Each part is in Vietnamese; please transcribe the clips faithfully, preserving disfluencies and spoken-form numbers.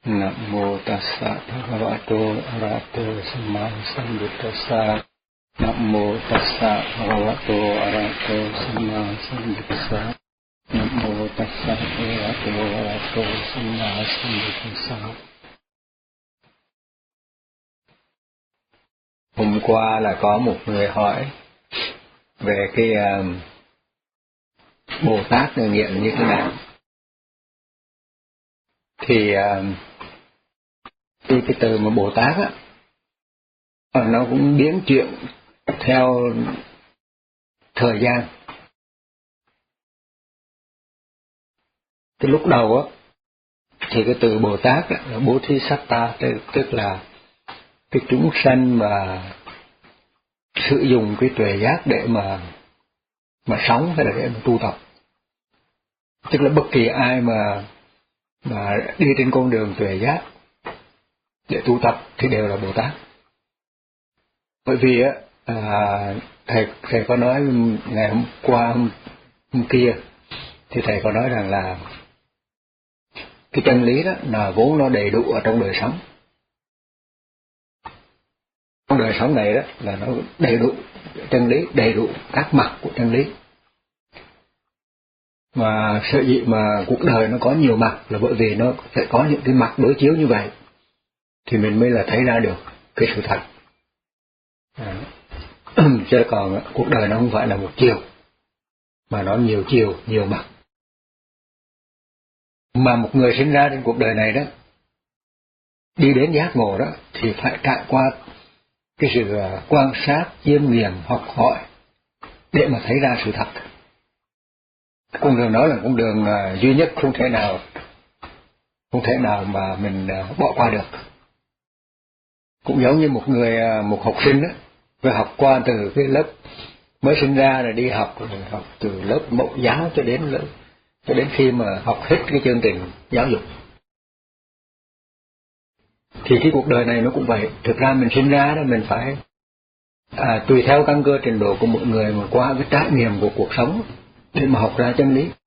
Nam mô tassa bhagavato arahato samma sambuddhassa. Nam mô tassa bhagavato arahato samma sambuddhassa. Nam mô tassa bhagavato arahato samma sambuddhassa. Hôm qua là có một người hỏi về cái uh, Bồ Tát người nghiện như thế nào. Thì uh, cái, cái từ mà Bồ Tát á, nó cũng biến chuyển theo thời gian. Cái lúc đầu á, thì cái từ Bồ Tát á, là Bodhisatta, tức là cái chúng sanh mà sử dụng cái tuệ giác để mà mà sống hay là để mà tu tập. Tức là bất kỳ ai mà mà đi trên con đường tuệ giác để tu tập thì đều là Bồ Tát. Bởi vì á, à, thầy thầy có nói ngày hôm qua hôm, hôm kia thì thầy có nói rằng là cái chân lý đó là vốn nó đầy đủ ở trong đời sống. Trong đời sống này đó là nó đầy đủ chân lý, đầy đủ các mặt của chân lý. Mà sở dĩ mà cuộc đời nó có nhiều mặt là bởi vì nó sẽ có những cái mặt đối chiếu như vậy thì mình mới là thấy ra được cái sự thật. À. Chứ còn cuộc đời nó không phải là một chiều mà nó nhiều chiều, nhiều mặt. Mà một người sinh ra trên cuộc đời này đó, đi đến giác ngộ đó thì phải trải qua cái sự quan sát, chiêm nghiệm, học hỏi để mà thấy ra sự thật. Con đường đó là con đường uh, duy nhất, không thể nào không thể nào mà mình uh, bỏ qua được. Cũng giống như một người uh, một học sinh đó, vừa học qua từ cái lớp mới sinh ra rồi đi học, rồi học từ lớp mẫu giáo cho đến lớp cho đến khi mà học hết cái chương trình giáo dục. Thì cái cuộc đời này nó cũng vậy. Thực ra mình sinh ra đó mình phải à, tùy theo căn cơ trình độ của mỗi người mà qua cái trải nghiệm của cuộc sống để mà học ra chân lý.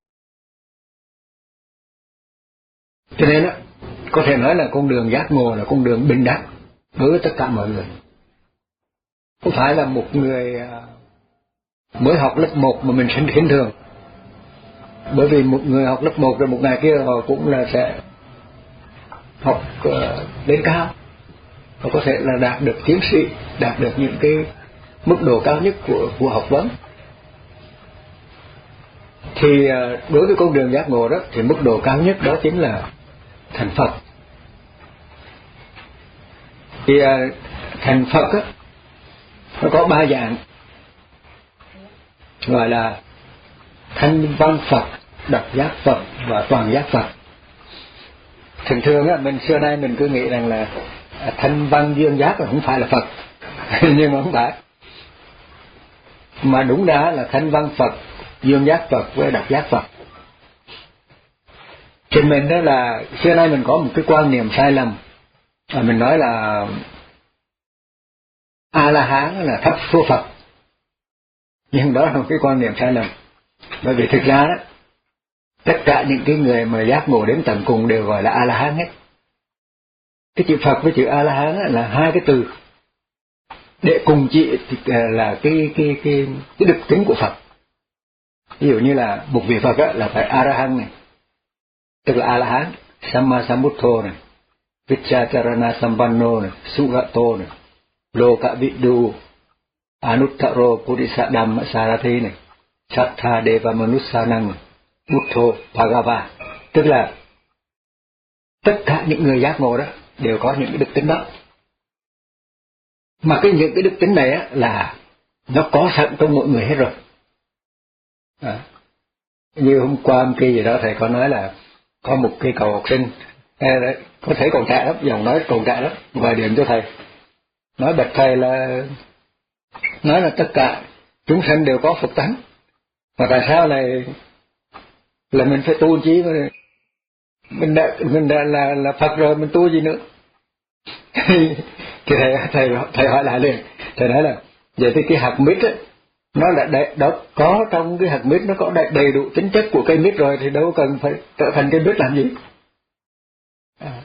Cho nên á, có thể nói là con đường giác ngộ là con đường bình đẳng đối với tất cả mọi người. Không phải là một người mới học lớp một mà mình sinh khinh thường. Bởi vì một người học lớp một rồi một ngày kia họ cũng là sẽ học uh, đến cao. Họ có thể là đạt được tiến sĩ, đạt được những cái mức độ cao nhất của, của học vấn. Thì uh, đối với con đường giác ngộ đó thì mức độ cao nhất đó chính là thành Phật. Thì uh, thành Phật á, nó có ba dạng, gọi là thanh văn Phật, độc giác Phật và toàn giác Phật. Thường thường á, mình xưa nay mình cứ nghĩ rằng là thanh văn duyên giác là không phải là Phật. Nhưng mà không phải. Mà đúng ra là thanh văn Phật, duyên giác Phật với độc giác Phật. Thì mình đó là xưa nay mình có một cái quan niệm sai lầm. À, mình nói là A-la-hán là thấp số Phật. Nhưng đó là một cái quan niệm sai lầm. Bởi vì thực ra đó, tất cả những cái người mà giác ngộ đến tận cùng đều gọi là A-la-hán hết. Cái chữ Phật với chữ A-la-hán là hai cái từ để cùng chỉ là cái cái cái cái đức tính của Phật. Ví dụ như là một vị Phật là phải A-ra-hán này, tức là A-la-hán, Samma Sambuddho này, Vichacharana Sampanno này, Sugato này, Loka Viddu, Anuttaro Puddhisa Dhamma Sarathi này, Sattha Deva Manussanang này, Buddho Bhagava. Tức là tất cả những người giác ngộ đó đều có những cái đức tính đó. Mà cái những cái đức tính này á, là nó có sẵn trong mỗi người hết rồi. À, như hôm qua hôm kia gì đó thầy có nói là có một cái cậu học sinh, đấy, có thể còn trẻ lắm, dòng nói còn trẻ lắm, vài điểm cho thầy. Nói bạch thầy là nói là tất cả chúng sanh đều có Phật tánh. Mà tại sao này là mình phải tu chi mà mình đã mình đã là là Phật rồi mình tu gì nữa? Thì thầy thầy thầy hỏi lại liền, thầy nói là vậy thì cái hạt mít á, nó là đầy, đó có trong cái hạt mít nó có đầy, đầy đủ tính chất của cây mít rồi thì đâu cần phải trở thành cây mít làm gì? À,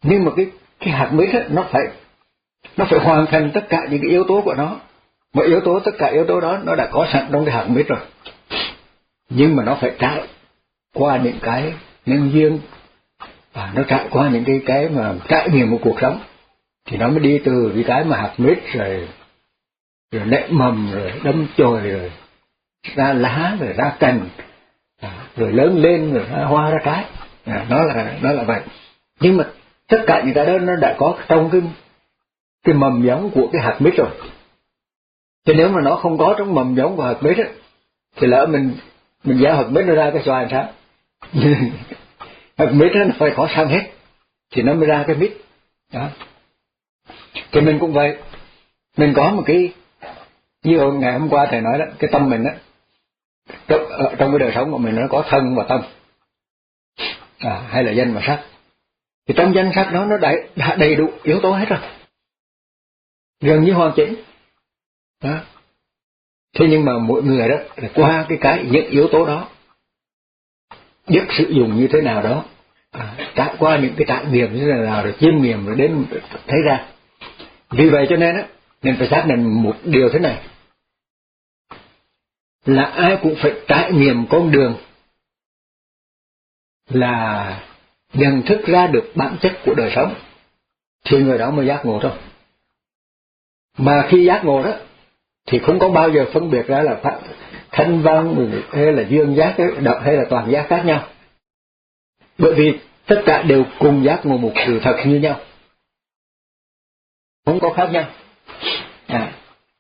Nhưng mà cái cái hạt mít ấy, nó phải nó phải hoàn thành tất cả những cái yếu tố của nó. Mọi yếu tố, tất cả yếu tố đó nó đã có sẵn trong cái hạt mít rồi. Nhưng mà nó phải trải qua những cái nhân duyên, và nó trải qua những cái cái mà trải nghiệm của cuộc sống, thì nó mới đi từ cái cái mà hạt mít rồi rồi nảy mầm, rồi đâm chồi, rồi ra lá, rồi ra cành, rồi lớn lên, rồi ra hoa ra trái. À, nó là nó là vậy. Nhưng mà tất cả những cái đó nó đã có trong cái cái mầm giống của cái hạt mít rồi. Chứ nếu mà nó không có trong mầm giống của hạt mít á, thì lỡ mình mình gieo hạt mít nó ra cái xoài làm sao? Hạt mít nó phải có sẵn hết thì nó mới ra cái mít. Đó. Thì mình cũng vậy. Mình có một cái, như ngày hôm qua thầy nói đó, cái tâm mình á, trong, trong cái đời sống của mình nó có thân và tâm, à, hay là danh và sắc. Thì trong danh sắc đó nó đã, đã đầy đủ yếu tố hết rồi, gần như hoàn chỉnh. Đó. Thế nhưng mà mỗi người đó là qua cái cái những yếu tố đó, biết sử dụng như thế nào đó, à, trải qua những cái trải nghiệm như thế nào, rồi chiêm nghiệm, rồi đến thấy ra. Vì vậy cho nên á, nên phải xác định một điều thế này, là ai cũng phải trải nghiệm con đường là nhận thức ra được bản chất của đời sống, thì người đó mới giác ngộ thôi. Mà khi giác ngộ đó thì không có bao giờ phân biệt ra là thanh văn hay là duyên giác hay là toàn giác khác nhau, bởi vì tất cả đều cùng giác ngộ một sự thật như nhau, không có khác nhau. À.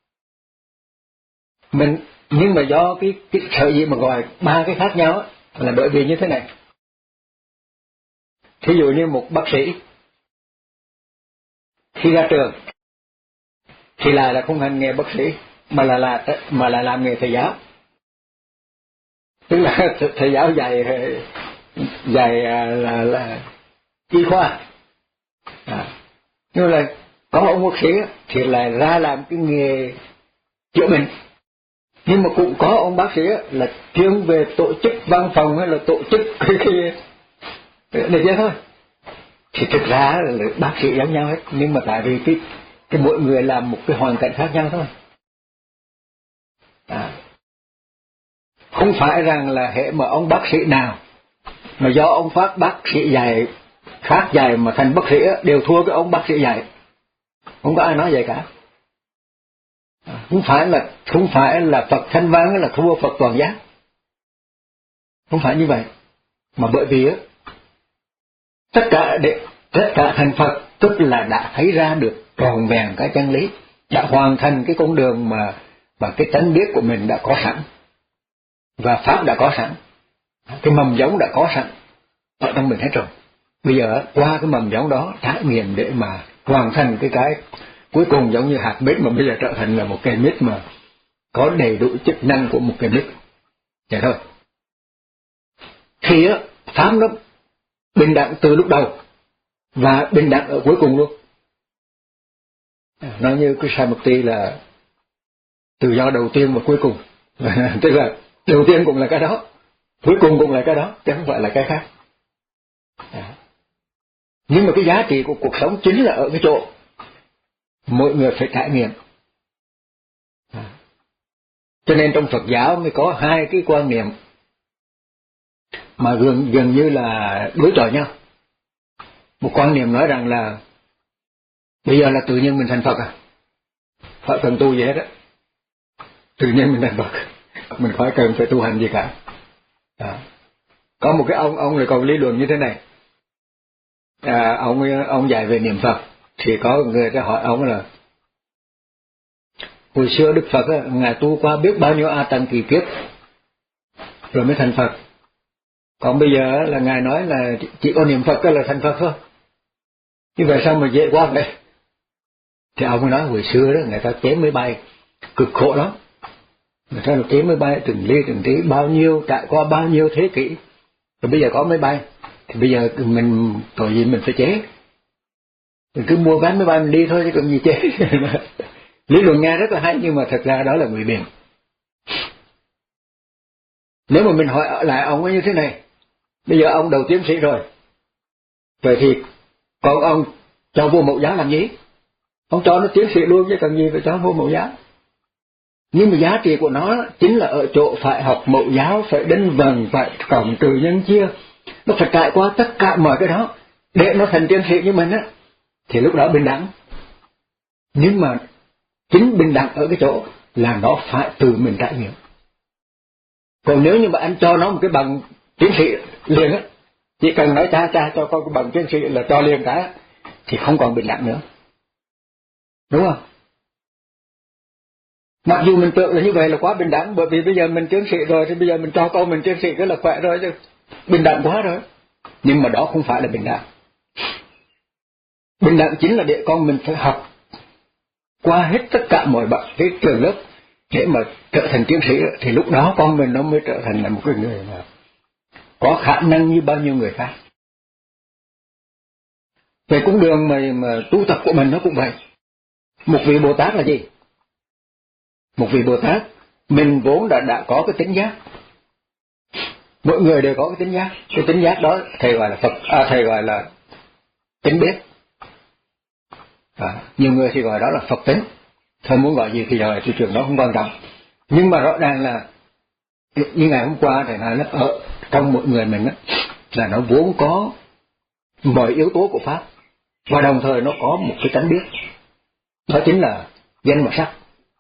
Mình nhưng mà do cái cái sở dĩ mà gọi ba cái khác nhau á, là bởi vì như thế này. Thí dụ như một bác sĩ khi ra trường thì lại là không hành nghề bác sĩ, mà là là mà là làm nghề thầy giáo, tức là thầy giáo dạy dạy là là y khoa. À. Nhưng là có ông bác sĩ thì lại ra làm cái nghề chữa bệnh, nhưng mà cũng có ông bác sĩ là chuyên về tổ chức văn phòng hay là tổ chức cái cái để vậy thôi. Thì thực ra là bác sĩ giống nhau hết, nhưng mà tại vì cái cái mỗi người làm một cái hoàn cảnh khác nhau thôi. À. Không phải rằng là hệ mà ông bác sĩ nào mà do ông phát bác sĩ dạy khác dạy mà thành bác sĩ đều thua cái ông bác sĩ dạy, không có ai nói vậy cả. À. Không phải là không phải là Phật thanh văn là thua Phật toàn giác, không phải như vậy, mà bởi vì á tất cả để tất cả thành Phật tức là đã thấy ra được tròn vẹn cái chân lý, đã hoàn thành cái con đường mà mà cái tánh biết của mình đã có sẵn, và pháp đã có sẵn, cái mầm giống đã có sẵn ở trong mình hết rồi. Bây giờ qua cái mầm giống đó trải nghiệm để mà hoàn thành cái cái cuối cùng, giống như hạt mít mà bây giờ trở thành là một cây mít mà có đầy đủ chức năng của một cây mít, vậy thôi. Thì á pháp nó bình đẳng từ lúc đầu và bình đẳng ở cuối cùng luôn. Nói như cái Samadhi là tự do đầu tiên và cuối cùng. Tức là đầu tiên cũng là cái đó, cuối cùng cũng là cái đó, chứ không phải là cái khác. À. Nhưng mà cái giá trị của cuộc sống chính là ở cái chỗ mỗi người phải trải nghiệm. À. Cho nên trong Phật giáo mới có hai cái quan niệm mà gần gần như là đối chọi nhau. Một quan niệm nói rằng là bây giờ là tự nhiên mình thành Phật à, phải cần tu gì hết á, tự nhiên mình thành Phật, mình khỏi cần phải tu hành gì cả. À. Có một cái ông ông lại còn lý luận như thế này. À, ông ông dạy về niệm Phật thì có người ta hỏi ông là hồi xưa Đức Phật á, ngài tu qua biết bao nhiêu a tăng kỳ kiếp rồi mới thành Phật, còn bây giờ là ngài nói là chỉ có niệm Phật là thành Phật thôi, như vậy sao mà dễ quá vậy? Thì ông mới nói hồi xưa đó người ta chế máy bay cực khổ lắm, người ta chế máy bay từng ly từng tí bao nhiêu, trải qua bao nhiêu thế kỷ, rồi bây giờ có máy bay thì bây giờ mình tội gì mình phải chế, mình cứ mua vé máy bay mình đi thôi chứ cần gì chế. Lý luận nghe rất là hay nhưng mà thật ra đó là ngụy biện. Nếu mà mình hỏi lại ông ấy như thế này, bây giờ ông đầu tiến sĩ rồi, vậy thì Còn ông cho vô mẫu giáo làm gì? Ông cho nó tiến sĩ luôn chứ cần gì phải cho vô mẫu giáo. Nhưng mà giá trị của nó chính là ở chỗ phải học mẫu giáo, phải đinh vần, phải cộng trừ nhân chia. Nó phải trải qua tất cả mọi cái đó để nó thành tiến sĩ như mình á, thì lúc đó bình đẳng. Nhưng mà chính bình đẳng ở cái chỗ là nó phải tự mình trải nghiệm. Còn nếu như mà anh cho nó một cái bằng tiến sĩ liền á, chỉ cần nói cha cha cho con cái bằng tiến sĩ là cho liền cả, thì không còn bình đẳng nữa. Đúng không? Mặc dù mình tưởng là như vậy là quá bình đẳng, bởi vì bây giờ mình tiến sĩ rồi thì bây giờ mình cho con mình tiến sĩ cái là khỏe rồi chứ, bình đẳng quá rồi. Nhưng mà đó không phải là bình đẳng. Bình đẳng chính là để con mình phải học qua hết tất cả mọi bậc cái trường lớp để mà trở thành tiến sĩ, thì lúc đó con mình nó mới trở thành là một cái người mà có khả năng như bao nhiêu người khác. Về cũng đường mà, mà tu tập của mình nó cũng vậy. Một vị Bồ Tát là gì? Một vị Bồ Tát mình vốn đã đã có cái tính giác. Mỗi người đều có cái tính giác. Cái tính giác đó thầy gọi là Phật, à, thầy gọi là tính biết. À, nhiều người thì gọi đó là Phật tính. Thôi muốn gọi gì thì gọi thị trường đó không quan trọng. Nhưng mà rõ ràng là như ngày hôm qua thầy nói là ở trong mỗi người mình á, là nó vốn có mọi yếu tố của Pháp, và đồng thời nó có một cái tánh biết. Đó chính là danh và sắc.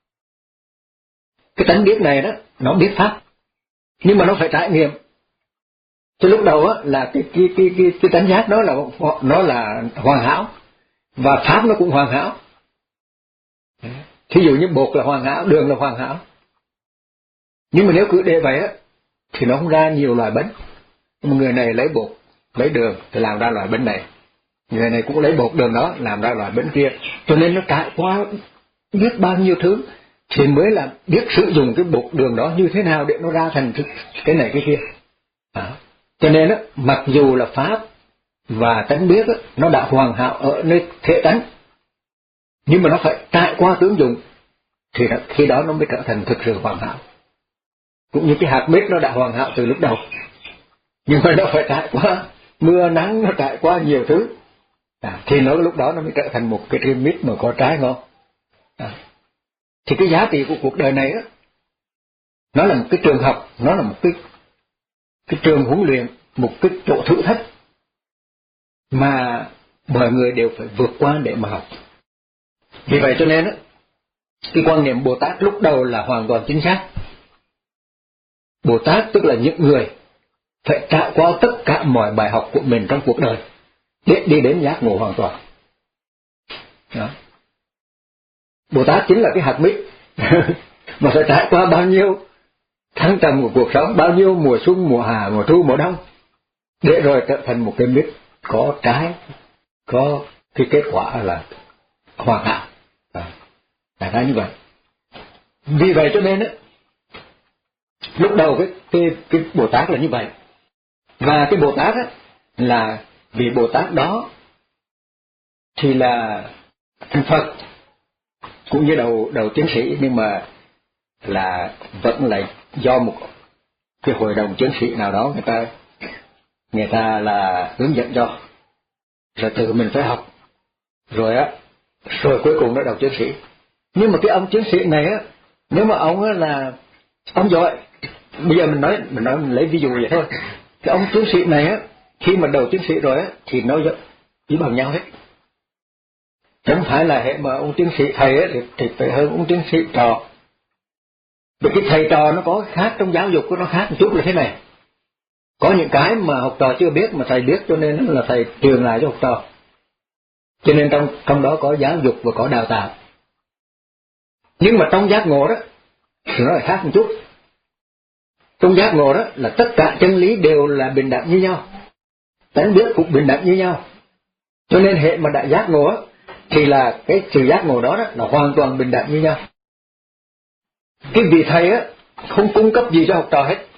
Cái tánh biết này đó, nó biết Pháp, nhưng mà nó phải trải nghiệm. Từ lúc đầu á là cái cái cái cái, cái tánh giác đó là nó là hoàn hảo, và Pháp nó cũng hoàn hảo. Thí dụ như bột là hoàn hảo, đường là hoàn hảo. Nhưng mà nếu cứ để vậy á thì nó không ra nhiều loại bánh. Nhưng mà người này lấy bột, lấy đường thì làm ra loại bánh này. Người này cũng lấy bột đường đó làm ra loại bánh kia. Cho nên nó trải qua biết bao nhiêu thứ thì mới là biết sử dụng cái bột đường đó như thế nào để nó ra thành cái này cái kia. À. Cho nên á, mặc dù là Pháp và tánh biết á, nó đã hoàn hảo ở nơi thể tánh, nhưng mà nó phải trải qua tướng dụng thì khi đó nó mới trở thành thực sự hoàn hảo. Cũng như cái hạt mít nó đã hoàn hảo từ lúc đầu, nhưng mà nó phải trải qua mưa nắng, nó trải qua nhiều thứ, à, thì nó lúc đó nó mới trở thành một cái trái mít mà có trái ngon. À. Thì cái giá trị của cuộc đời này á, nó là một cái trường học, nó là một cái cái trường huấn luyện, một cái chỗ thử thách mà mọi người đều phải vượt qua để mà học. Vì vậy cho nên á, cái quan niệm Bồ Tát lúc đầu là hoàn toàn chính xác. Bồ Tát tức là những người phải trải qua tất cả mọi bài học của mình trong cuộc đời để đi đến giác ngộ hoàn toàn. Đó. Bồ Tát chính là cái hạt mít mà phải trải qua bao nhiêu thăng trầm của cuộc sống, bao nhiêu mùa xuân, mùa hạ, mùa thu, mùa đông, để rồi trở thành một cái mít có trái, có cái kết quả là hoàn hảo. Đại khái như vậy. Vì vậy cho nên á, lúc đầu cái, cái, cái Bồ Tát là như vậy. Và cái Bồ Tát á, là vì Bồ Tát đó thì là thành Phật, cũng như đầu đầu tiến sĩ, nhưng mà là vẫn là do một cái hội đồng tiến sĩ nào đó người ta người ta là hướng dẫn cho, rồi tự mình phải học, rồi á, rồi cuối cùng nó đầu tiến sĩ. Nhưng mà cái ông tiến sĩ này á, nếu mà ông á là ông giỏi, bây giờ mình nói mình nói mình lấy ví dụ vậy thôi. Cái ông tiến sĩ này á, khi mà đầu tiến sĩ rồi á thì nó chỉ bằng nhau hết. Chẳng phải là hệ mà ông tiến sĩ thầy á thì phải hơn ông tiến sĩ trò. Vì cái thầy trò nó có khác, trong giáo dục của nó khác một chút là thế này. Có những cái mà học trò chưa biết mà thầy biết, cho nên là thầy truyền lại cho học trò. Cho nên trong trong đó có giáo dục và có đào tạo. Nhưng mà trong giác ngộ đó thì nó lại khác một chút. Trong giác ngộ đó là tất cả chân lý đều là bình đẳng như nhau, tánh biết cũng bình đẳng như nhau. Cho nên hệ mà đại giác ngộ đó, thì là cái sự giác ngộ đó, đó là hoàn toàn bình đẳng như nhau. Cái vị thầy á không cung cấp gì cho học trò hết.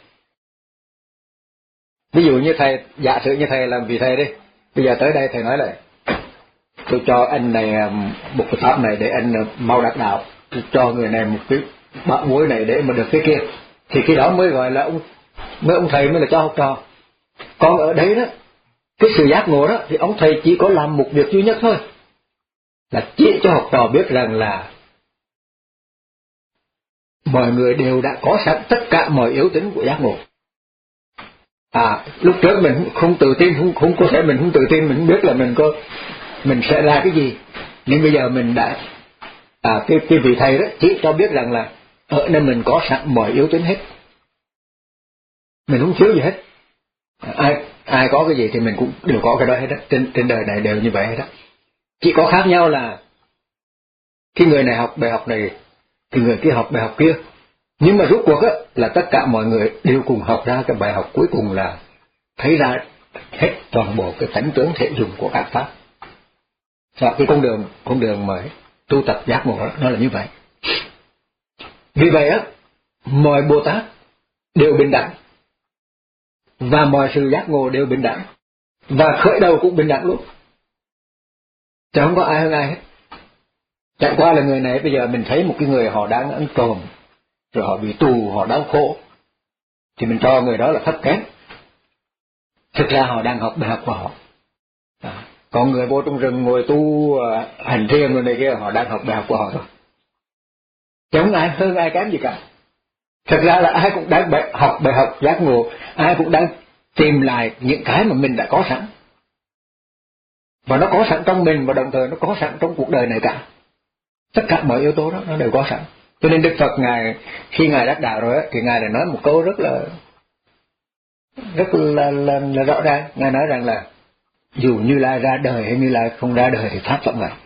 Ví dụ như thầy, giả sử như thầy làm vị thầy đi, bây giờ tới đây thầy nói là tôi cho anh này một cái pháp này để anh mau đạt đạo, tôi cho người này một cái bát muối này để mà được cái kia, thì khi đó mới gọi là ông mới ông thầy mới là cho học trò. Còn ở đấy đó, cái sự giác ngộ đó thì ông thầy chỉ có làm một việc duy nhất thôi, là chỉ cho học trò biết rằng là mọi người đều đã có sẵn tất cả mọi yếu tính của giác ngộ. À, lúc trước mình không tự tin, không không có thể mình không tự tin, mình không biết là mình có mình sẽ ra cái gì, nhưng bây giờ mình đã à, cái cái vị thầy đó chỉ cho biết rằng là ở nơi mình có sẵn mọi yếu tính hết, mình không thiếu gì hết. Ai ai có cái gì thì mình cũng đều có cái đó hết đó, trên trên đời này đều như vậy hết đó. Chỉ có khác nhau là cái người này học bài học này thì người kia học bài học kia, nhưng mà rốt cuộc á là tất cả mọi người đều cùng học ra cái bài học cuối cùng là thấy ra hết toàn bộ cái tánh tướng thể dùng của các pháp. Và cái con đường con đường mà tu tập giác ngộ đó, nó là như vậy. Vì vậy á, mọi Bồ Tát đều bình đẳng, và mọi sự giác ngộ đều bình đẳng, và khởi đầu cũng bình đẳng luôn, chứ không có ai hơn ai hết. Chẳng qua là người này bây giờ mình thấy một cái người họ đang ăn trộm, rồi họ bị tù, họ đau khổ, thì mình cho người đó là thấp kém. Thực ra họ đang học bài học của họ. À, còn người vô trong rừng ngồi tu uh, hành thiền người này kia, họ đang học bài học của họ thôi, chứ không ai hơn ai kém gì cả. Thực ra là ai cũng đang bài, học bài học giác ngộ, ai cũng đang tìm lại những cái mà mình đã có sẵn, và nó có sẵn trong mình, và đồng thời nó có sẵn trong cuộc đời này cả. Tất cả mọi yếu tố đó nó đều có sẵn. Cho nên Đức Phật ngài khi ngài đắc đạo rồi ấy, thì ngài đã nói một câu rất là rất là, là, là rõ ràng. Ngài nói rằng là dù Như Lai ra đời hay Như Lai không ra đời thì pháp vẫn vậy.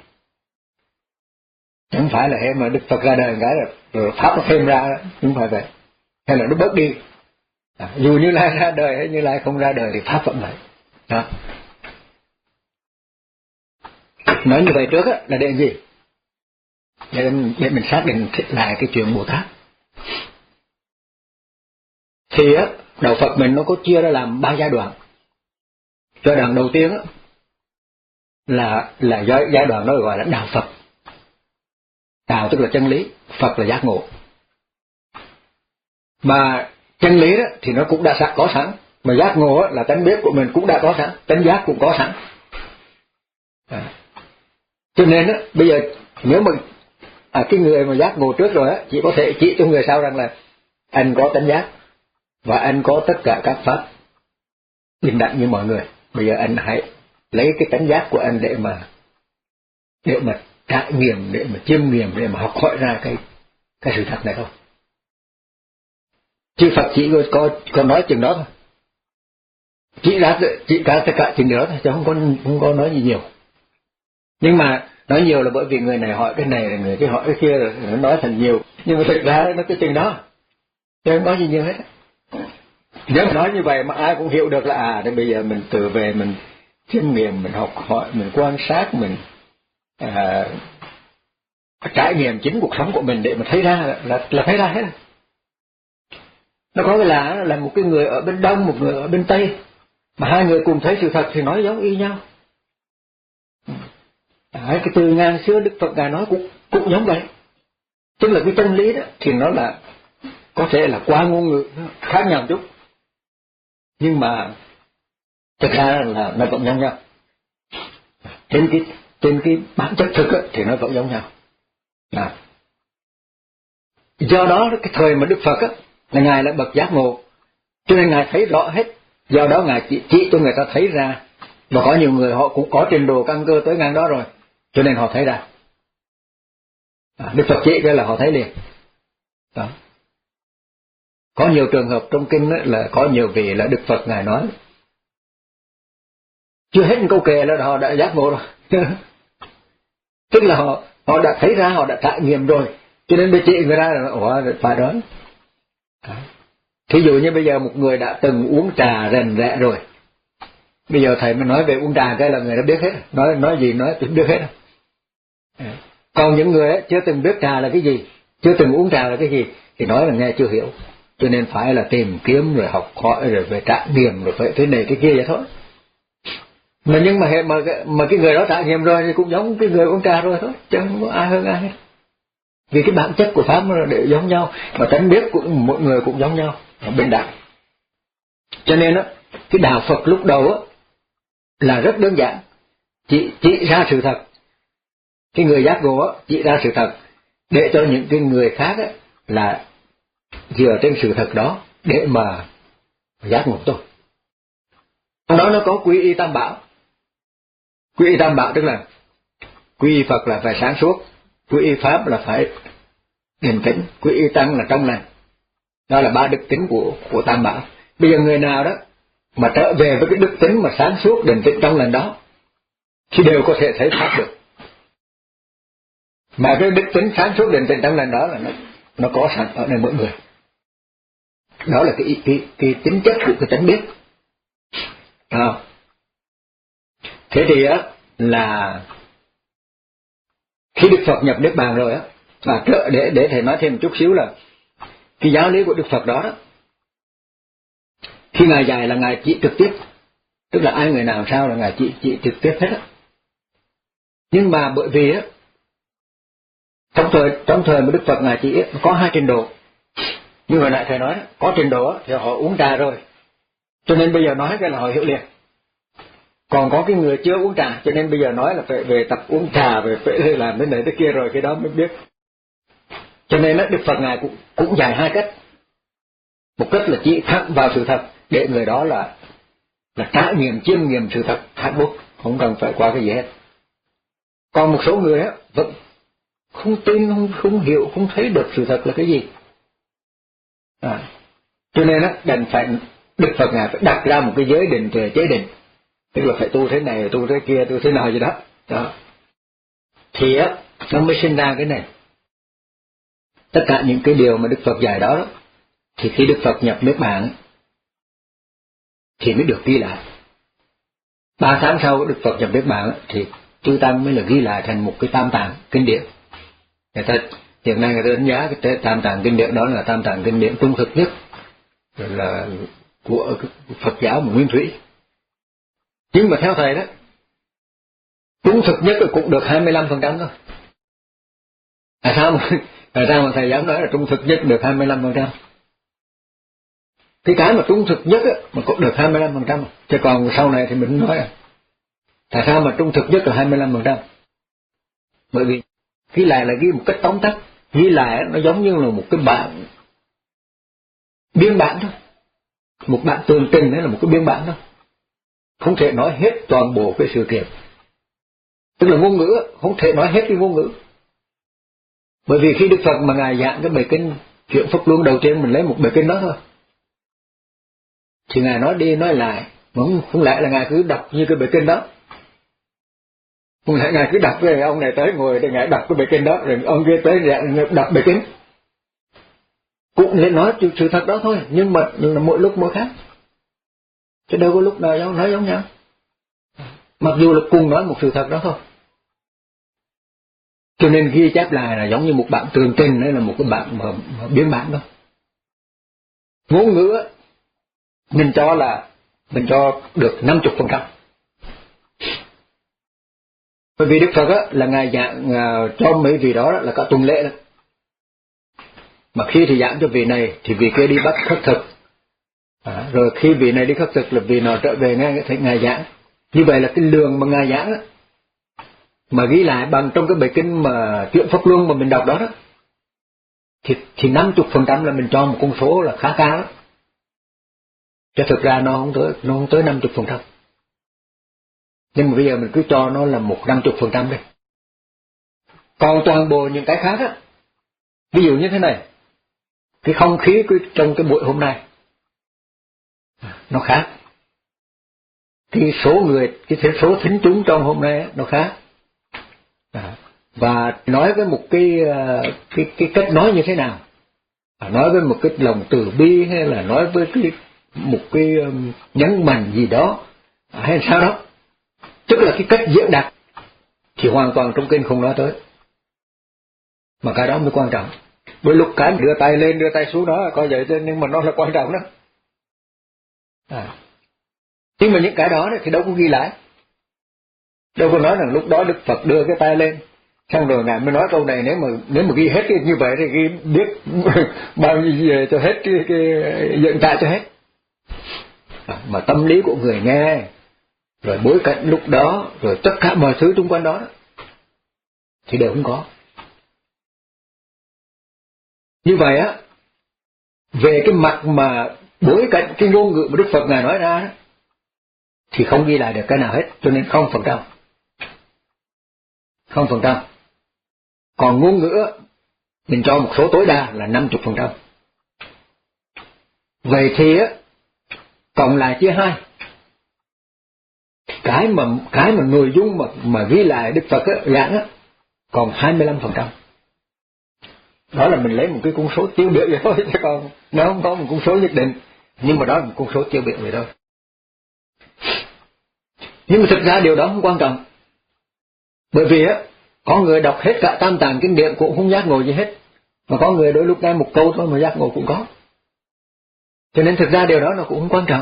Không phải là hay mà Đức Phật ra đời cái là rồi pháp nó thêm ra, không phải vậy, hay là nó bớt đi. À, dù Như Lai ra đời hay Như Lai không ra đời thì pháp vẫn vậy đó. Nói như vậy trước á là để gì? Để, để mình xác định lại cái chuyện Bồ Tát. Thì á, đạo Phật mình nó có chia ra làm ba giai đoạn. Giai đoạn đầu tiên á là là giai, giai đoạn đó gọi là đạo Phật. Đạo tức là chân lý, Phật là giác ngộ. Mà chân lý đó thì nó cũng đã sẵn có sẵn, mà giác ngộ là tánh biết của mình cũng đã có sẵn, tánh giác cũng có sẵn. À. Cho nên á, bây giờ nếu mà à, cái người mà giác ngộ trước rồi á, chỉ có thể chỉ cho người sau rằng là anh có tánh giác và anh có tất cả các pháp bình đẳng như mọi người. Bây giờ anh hãy lấy cái tánh giác của anh để mà để mà trải nghiệm, để mà chiêm nghiệm, để mà học hỏi ra cái cái sự thật này thôi. Chứ Phật chỉ có có nói chừng đó thôi, chỉ ra chỉ cả tất cả chừng đó thôi, chứ không có không có nói gì nhiều. Nhưng mà nói nhiều là bởi vì người này hỏi cái này, là người kia hỏi cái kia, rồi nó nói thành nhiều. Nhưng mà thực ra nó cái chừng đó, chứ không có gì nhiều hết. Nếu mà nói như vậy mà ai cũng hiểu được là à, thì bây giờ mình tự về mình chiêm nghiệm, mình học hỏi, mình quan sát, mình à, trải nghiệm chính cuộc sống của mình để mà thấy ra là, là, là thấy ra hết. Nó có cái là là một cái người ở bên đông, một người ở bên tây, mà hai người cùng thấy sự thật thì nói giống y nhau. À, cái từ ngàn xưa Đức Phật ngài nói cũng cũng giống vậy. Tức là cái chân lý đó thì nó là có thể là qua ngôn ngữ khác nhau chút, nhưng mà thực ra là nó vẫn giống nhau. Trên cái trên cái bản chất thực á, thì nó vẫn giống nhau. À. Do đó cái thời mà Đức Phật á, là ngài là bậc giác ngộ, cho nên ngài thấy rõ hết. Do đó ngài chỉ, chỉ cho người ta thấy ra, và có nhiều người họ cũng có trình độ căn cơ tới ngang đó rồi, cho nên họ thấy ra. À, Đức Phật chỉ cái là họ thấy liền. Đó. Có nhiều trường hợp trong kinh là có nhiều vị là Đức Phật ngài nói chưa hết một câu kệ là họ đã giác ngộ rồi. Tức là họ họ đã thấy ra, họ đã trải nghiệm rồi, cho nên bây chị người ta là ủa phải đó. Thí dụ như bây giờ một người đã từng uống trà rành rẽ rồi, bây giờ thầy mới nói về uống trà cái là người đã biết hết, nói nói gì nói cũng biết hết. Còn những người ấy, chưa từng biết trà là cái gì, chưa từng uống trà là cái gì, thì nói là nghe chưa hiểu, cho nên phải là tìm kiếm rồi học hỏi rồi về trải nghiệm rồi phải thế này thế kia vậy thôi. Mà nhưng mà mà mà cái người đó trải nghiệm rồi thì cũng giống cái người uống trà rồi thôi, chứ không có ai hơn ai hết. Vì cái bản chất của pháp nó đều giống nhau, mà tánh biết của mỗi người cũng giống nhau, bình đẳng. Cho nên á, cái đạo Phật lúc đầu á là rất đơn giản, chỉ chỉ ra sự thật. Cái người giác ngộ á, chỉ ra sự thật để cho những cái người khác á, là dựa trên sự thật đó để mà giác ngộ thôi. Trong đó nó có quy y tam bảo. Quy y tam bảo tức là quy y Phật là phải sáng suốt, quy y Pháp là phải điềm tĩnh, quy y Tăng là trong lành. Đó là ba đức tính của của tam bảo. Bây giờ người nào đó mà trở về với cái đức tính mà sáng suốt, điềm tĩnh, trong lành đó thì đều có thể thấy Pháp được. Mà cái đức tính sáng suốt, điềm tĩnh, trong lành đó là nó nó có sẵn ở nơi mỗi người. Đó là cái cái cái tính chất của cái tánh biết. À. Thế thì á là khi Đức Phật nhập Niết Bàn rồi á, và để để thầy nói thêm một chút xíu là cái giáo lý của Đức Phật đó, đó khi ngài dạy là ngài chỉ trực tiếp, tức là ai người nào sao là ngài chỉ chỉ trực tiếp hết á. Nhưng mà bởi vì á trong thời trong thời mà Đức Phật ngài chỉ có hai trình độ. Như hồi nãy thầy nói, có trình độ á thì họ uống trà rồi, cho nên bây giờ nói cái là họ hiểu liền. Còn có cái người chưa uống trà, cho nên bây giờ nói là phải về tập uống trà, về phải làm cái này cái kia rồi cái đó mới biết. Cho nên đó, Đức Phật ngài cũng cũng dạy hai cách. Một cách là chỉ thẳng vào sự thật để người đó là là trải nghiệm, chiêm nghiệm sự thật thẳng buốt, không cần phải qua cái gì hết. Còn một số người á vẫn không tin, không không hiểu, không thấy được sự thật là cái gì. À, cho nên á đành phải Đức Phật ngài phải đặt ra một cái giới định về chế định, tức là phải tu thế này, tu thế kia, tu thế nào gì đó. Đó. Thì á nó mới sinh ra cái này. Tất cả những cái điều mà Đức Phật dạy đó, đó thì khi Đức Phật nhập Niết Bàn thì mới được ghi lại. Ba tháng sau Đức Phật nhập Niết Bàn thì chư tăng mới là ghi lại thành một cái tam tạng kinh điển. Người ta hiện nay người ta đánh giá cái tam tạng kinh điển đó là tam tạng kinh điển trung thực nhất là của Phật giáo mà nguyên thủy. Nhưng mà theo thầy đó, trung thực nhất cũng được hai mươi lăm phần trăm thôi. Tại sao mà, tại sao mà thầy dám nói là trung thực nhất được hai mươi lăm phần trăm? Cái cái mà trung thực nhất á, mà cũng được hai mươi lăm phần trăm, chứ còn sau này thì mình nói à. Tại sao mà trung thực nhất là hai mươi lăm phần trăm? Bởi vì ghi lại là ghi một cách tóm tắt, ghi lại nó giống như là một cái bản biên bản thôi, một bản tường trình đấy là một cái biên bản thôi, không thể nói hết toàn bộ cái sự kiện. Tức là ngôn ngữ không thể nói hết cái ngôn ngữ. Bởi vì khi Đức Phật mà ngài giảng cái bài kinh chuyện Pháp Luân đầu tiên, mình lấy một bài kinh đó thôi, thì ngài nói đi nói lại, mà không, không lẽ là ngài cứ đọc như cái bài kinh đó. Không lẽ ngài cứ đọc cái ông này tới ngồi để ngài đọc cái bài kinh đó, rồi ông kia tới đọc bài kinh. Cũng nên nói sự thật đó thôi, nhưng mà là mỗi lúc mỗi khác, chứ đâu có lúc nào nói giống nhau. Mặc dù là cùng nói một sự thật đó thôi. Cho nên ghi chép lại là giống như một bản tường trình, đấy là một cái bản mà, mà biên bản đó. Ngôn ngữ mình cho là mình cho được năm mươi phần trăm. Bởi vì Đức Phật á, là ngài giảng uh, cho mấy vị đó, đó là cả tuần lễ đó. Mà khi thì giảng cho vị này thì vị kia đi bắt khất thực, à, rồi khi vị này đi khất thực là vị nào trở về nghe thấy ngài giảng. Như vậy là cái lượng mà ngài giảng đó, mà ghi lại bằng trong cái bài kinh mà chuyện Pháp Luân mà mình đọc đó, đó thì thì năm mươi phần trăm là mình cho một con số là khá cao đó. Chứ thực ra nó không tới nó không tới năm mươi phần trăm. Nhưng mà bây giờ mình cứ cho nó là một năm mươi phần trăm đi. Còn toàn bộ những cái khác á, ví dụ như thế này, cái không khí trong cái buổi hôm nay nó khác, cái số người, cái số thính chúng trong hôm nay nó khác, à, và nói với một cái cái cái cách nói như thế nào, à, nói với một cái lòng từ bi hay là nói với cái một cái um, nhấn mạnh gì đó, à, hay sao đó, tức là cái cách diễn đạt thì hoàn toàn trong kinh không nói tới, mà cái đó mới quan trọng. Bởi lúc cái đưa tay lên đưa tay xuống đó coi vậy chứ, nhưng mà nó là quan trọng đó. À. Nhưng mà những cái đó thì đâu có ghi lại, đâu có nói rằng lúc đó Đức Phật đưa cái tay lên, xong rồi ngài mới nói câu này. Nếu mà nếu mà ghi hết cái như vậy thì ghi biết bao nhiêu gì cho hết cái, cái diễn tả cho hết. À, mà tâm lý của người nghe rồi bối cảnh lúc đó, rồi tất cả mọi thứ xung quanh đó, đó thì đều không có. Như vậy á, về cái mặt mà bối cảnh cái ngôn ngữ mà Đức Phật Ngài nói ra đó, thì không ghi lại được cái nào hết, cho nên không phần trăm. Không phần trăm. Còn ngôn ngữ mình cho một số tối đa là năm mươi phần trăm. Vậy thì á, cộng lại chia hai. Cái mà cái mà nội dung mà mà ghi lại Đức Phật á, giảng á, còn hai mươi lăm phần trăm. Đó là mình lấy một cái con số tiêu biểu vậy thôi, chứ còn nó không có một con số nhất định, nhưng mà đó là một con số tiêu biểu vậy thôi. Nhưng mà thực ra điều đó không quan trọng, bởi vì á, có người đọc hết cả Tam Tạng Kinh Điển cũng không giác ngộ gì hết, mà có người đôi lúc nghe một câu thôi mà giác ngộ cũng có. Cho nên thực ra điều đó nó cũng không quan trọng.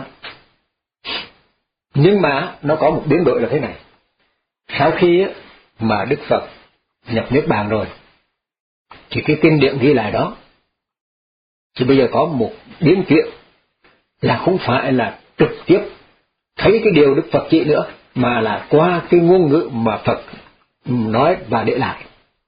Nhưng mà nó có một biến đổi là thế này. Sau khi á, mà Đức Phật nhập Niết Bàn rồi, thì cái kinh điển ghi lại đó, thì bây giờ có một biến chuyển là không phải là trực tiếp thấy cái điều Đức Phật chỉ nữa, mà là qua cái ngôn ngữ mà Phật nói và để lại.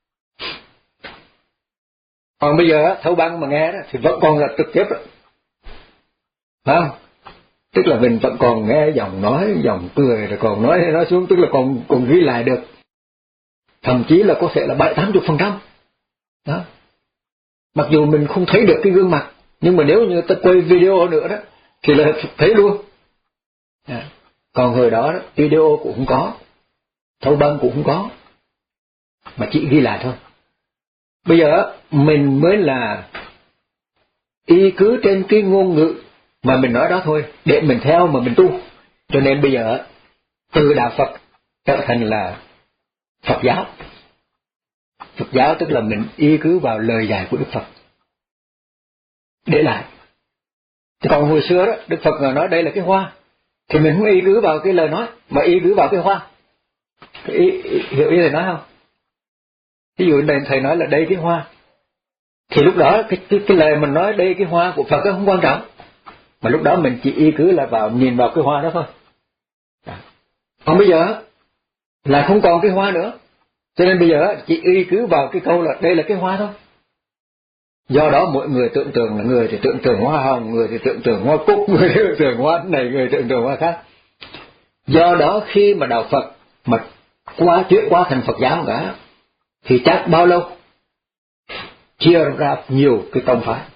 Còn bây giờ thâu băng mà nghe đó thì vẫn còn là trực tiếp đó, phải không? Tức là mình vẫn còn nghe dòng nói, dòng cười, rồi còn nói nói xuống, tức là còn còn ghi lại được, thậm chí là có thể là bảy tám chục phần trăm đó. Mặc dù mình không thấy được cái gương mặt, nhưng mà nếu như ta quay video nữa đó thì là thấy luôn. À, còn hồi đó, đó video cũng không có, thâu băng cũng không có, mà chỉ ghi lại thôi. Bây giờ mình mới là y cứ trên cái ngôn ngữ mà mình nói đó thôi, để mình theo mà mình tu. Cho nên bây giờ từ đạo Phật trở thành là Phật giáo. Phật giáo tức là mình y cứ vào lời dạy của Đức Phật để lại. Còn hồi xưa đó, Đức Phật nói đây là cái hoa, thì mình không y cứ vào cái lời nói, mà y cứ vào cái hoa. Ý, ý, hiểu ý thầy nói không? Ví dụ này thầy nói là đây cái hoa, thì lúc đó cái, cái, cái lời mình nói đây cái hoa của Phật đó không quan trọng, mà lúc đó mình chỉ y cứ là vào nhìn vào cái hoa đó thôi. Còn bây giờ là không còn cái hoa nữa, cho nên bây giờ chỉ y cứ vào cái câu là đây là cái hoa thôi. Do đó mỗi người tưởng tượng là người thì tưởng tượng hoa hồng, người thì tưởng tượng hoa cúc, người thì tưởng tượng hoa này, người tưởng tượng hoa khác. Do đó khi mà đạo Phật mà qua chuyển qua thành Phật giáo cả, thì chắc bao lâu chia ra nhiều cái tông phái.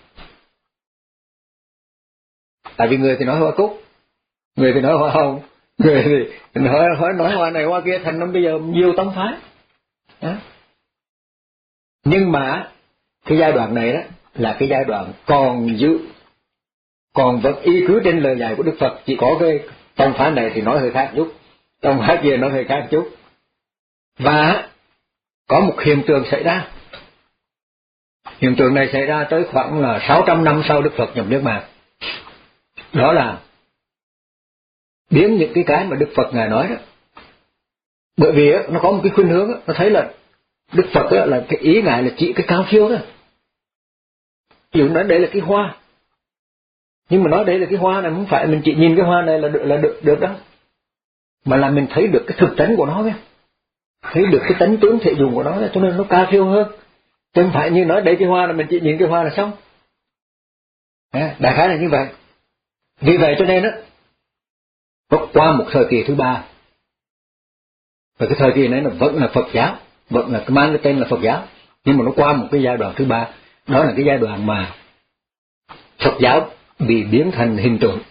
Tại vì người thì nói hoa cúc, người thì nói hoa hồng, người thì nói, nói, nói hoa này hoa kia, thành năm bây giờ nhiều tông phái đó. Nhưng mà cái giai đoạn này đó là cái giai đoạn còn giữ, còn vẫn y cứ trên lời dạy của Đức Phật. Chỉ có cái tông phái này thì nói hơi khác chút, tông phái kia nói hơi khác chút. Và có một hiện tượng xảy ra. Hiện tượng này xảy ra tới khoảng là sáu trăm năm sau Đức Phật nhập Niết Bàn. Đó là biến những cái cái mà Đức Phật Ngài nói đó. Bởi vì nó có một cái khuynh hướng, nó thấy là Đức Phật là cái ý Ngài là chỉ cái cao siêu đó. Ví dụ nói đây là cái hoa, nhưng mà nói đây là cái hoa này không phải mình chỉ nhìn cái hoa này là được, là được, được đó, mà là mình thấy được cái thực tánh của nó, thấy được cái tánh tướng thể dùng của nó, cho nên nó cao siêu hơn. Chứ không phải như nói đây cái hoa là mình chỉ nhìn cái hoa là xong. À, đại khái là như vậy. Vì vậy cho nên á, qua một thời kỳ thứ ba, và cái thời kỳ này nó vẫn là Phật giáo, vẫn là mang cái tên là Phật giáo, nhưng mà nó qua một cái giai đoạn thứ ba, đó là cái giai đoạn mà Phật giáo bị biến thành hình tượng.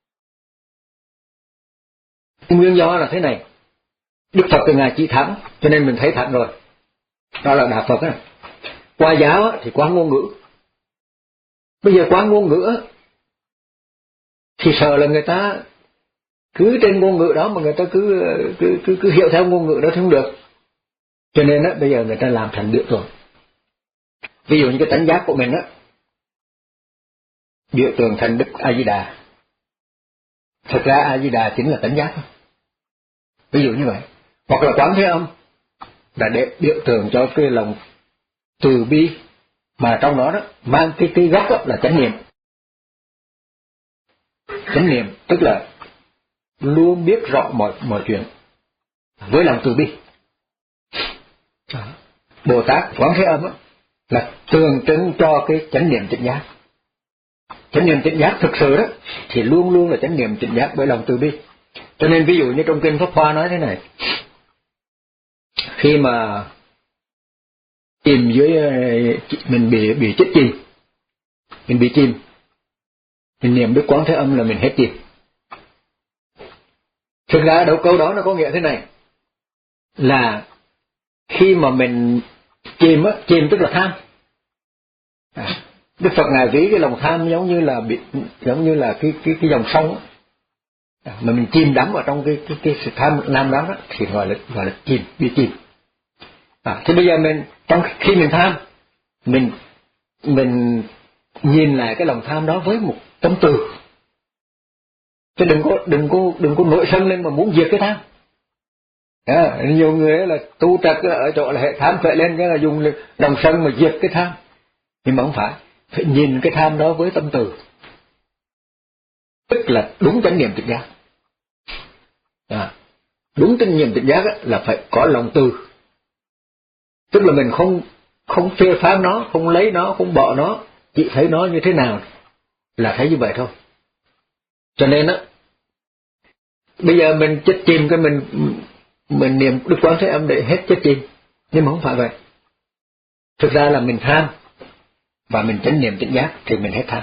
Nguyên do là thế này, Đức Phật từ Ngài chỉ thẳng, cho nên mình thấy thẳng rồi, đó là đạo Phật á. Qua giáo thì qua ngôn ngữ. Bây giờ qua ngôn ngữ thì sợ là người ta cứ trên ngôn ngữ đó mà người ta cứ cứ cứ, cứ hiểu theo ngôn ngữ đó thì không được. Cho nên á bây giờ người ta làm thành biểu tượng. Ví dụ như cái tánh giác của mình á, biểu tượng thành Đức A Di Đà. Thật ra A Di Đà chính là tánh giác thôi. Ví dụ như vậy. Hoặc là Quán Thế Âm là để biểu tượng cho cái lòng từ bi, mà trong đó đó mang cái cái gốc đó là chánh niệm. Chánh niệm tức là luôn biết rõ mọi mọi chuyện với lòng từ bi. Bồ Tát Quán Thế Âm là tượng trưng cho cái chánh niệm tỉnh giác. Chánh niệm tỉnh giác thực sự đó thì luôn luôn là chánh niệm tỉnh giác với lòng từ bi. Cho nên ví dụ như trong kinh Pháp Hoa nói thế này, khi mà chìm dưới, mình bị bị chết chìm, mình bị chìm, mình niệm Đức Quán Thế Âm là mình hết chìm. Thực ra đâu câu đó nó có nghĩa thế này, là khi mà mình chìm á, chìm tức là tham. À, Đức Phật ngài ví cái lòng tham giống như là bị, giống như là cái cái cái dòng sông á, à, mà mình chìm đắm ở trong cái cái cái sự tham lam đó, đó thì gọi là gọi là chìm, bị chìm. À, thì bây giờ mình trong khi mình tham, mình mình nhìn lại cái lòng tham đó với một tâm từ, chứ đừng có đừng có đừng có nổi sân lên mà muốn diệt cái tham. À, nhiều người là tu trật ở chỗ là hệ tham khởi lên cái là dùng lòng sân mà diệt cái tham, nhưng mà không phải, phải nhìn cái tham đó với tâm từ, tức là đúng chánh niệm tỉnh giác. À, đúng chánh niệm tỉnh giác là phải có lòng từ, tức là mình không không phê phán nó, không lấy nó, không bỏ nó, chỉ thấy nó như thế nào là thấy như vậy thôi. Cho nên á, bây giờ mình chết chìm cái mình mình niệm Đức Quán Thế Âm để hết chết chìm, nhưng mà không phải vậy. Thực ra là mình tham và mình chánh niệm tỉnh giác thì mình hết tham.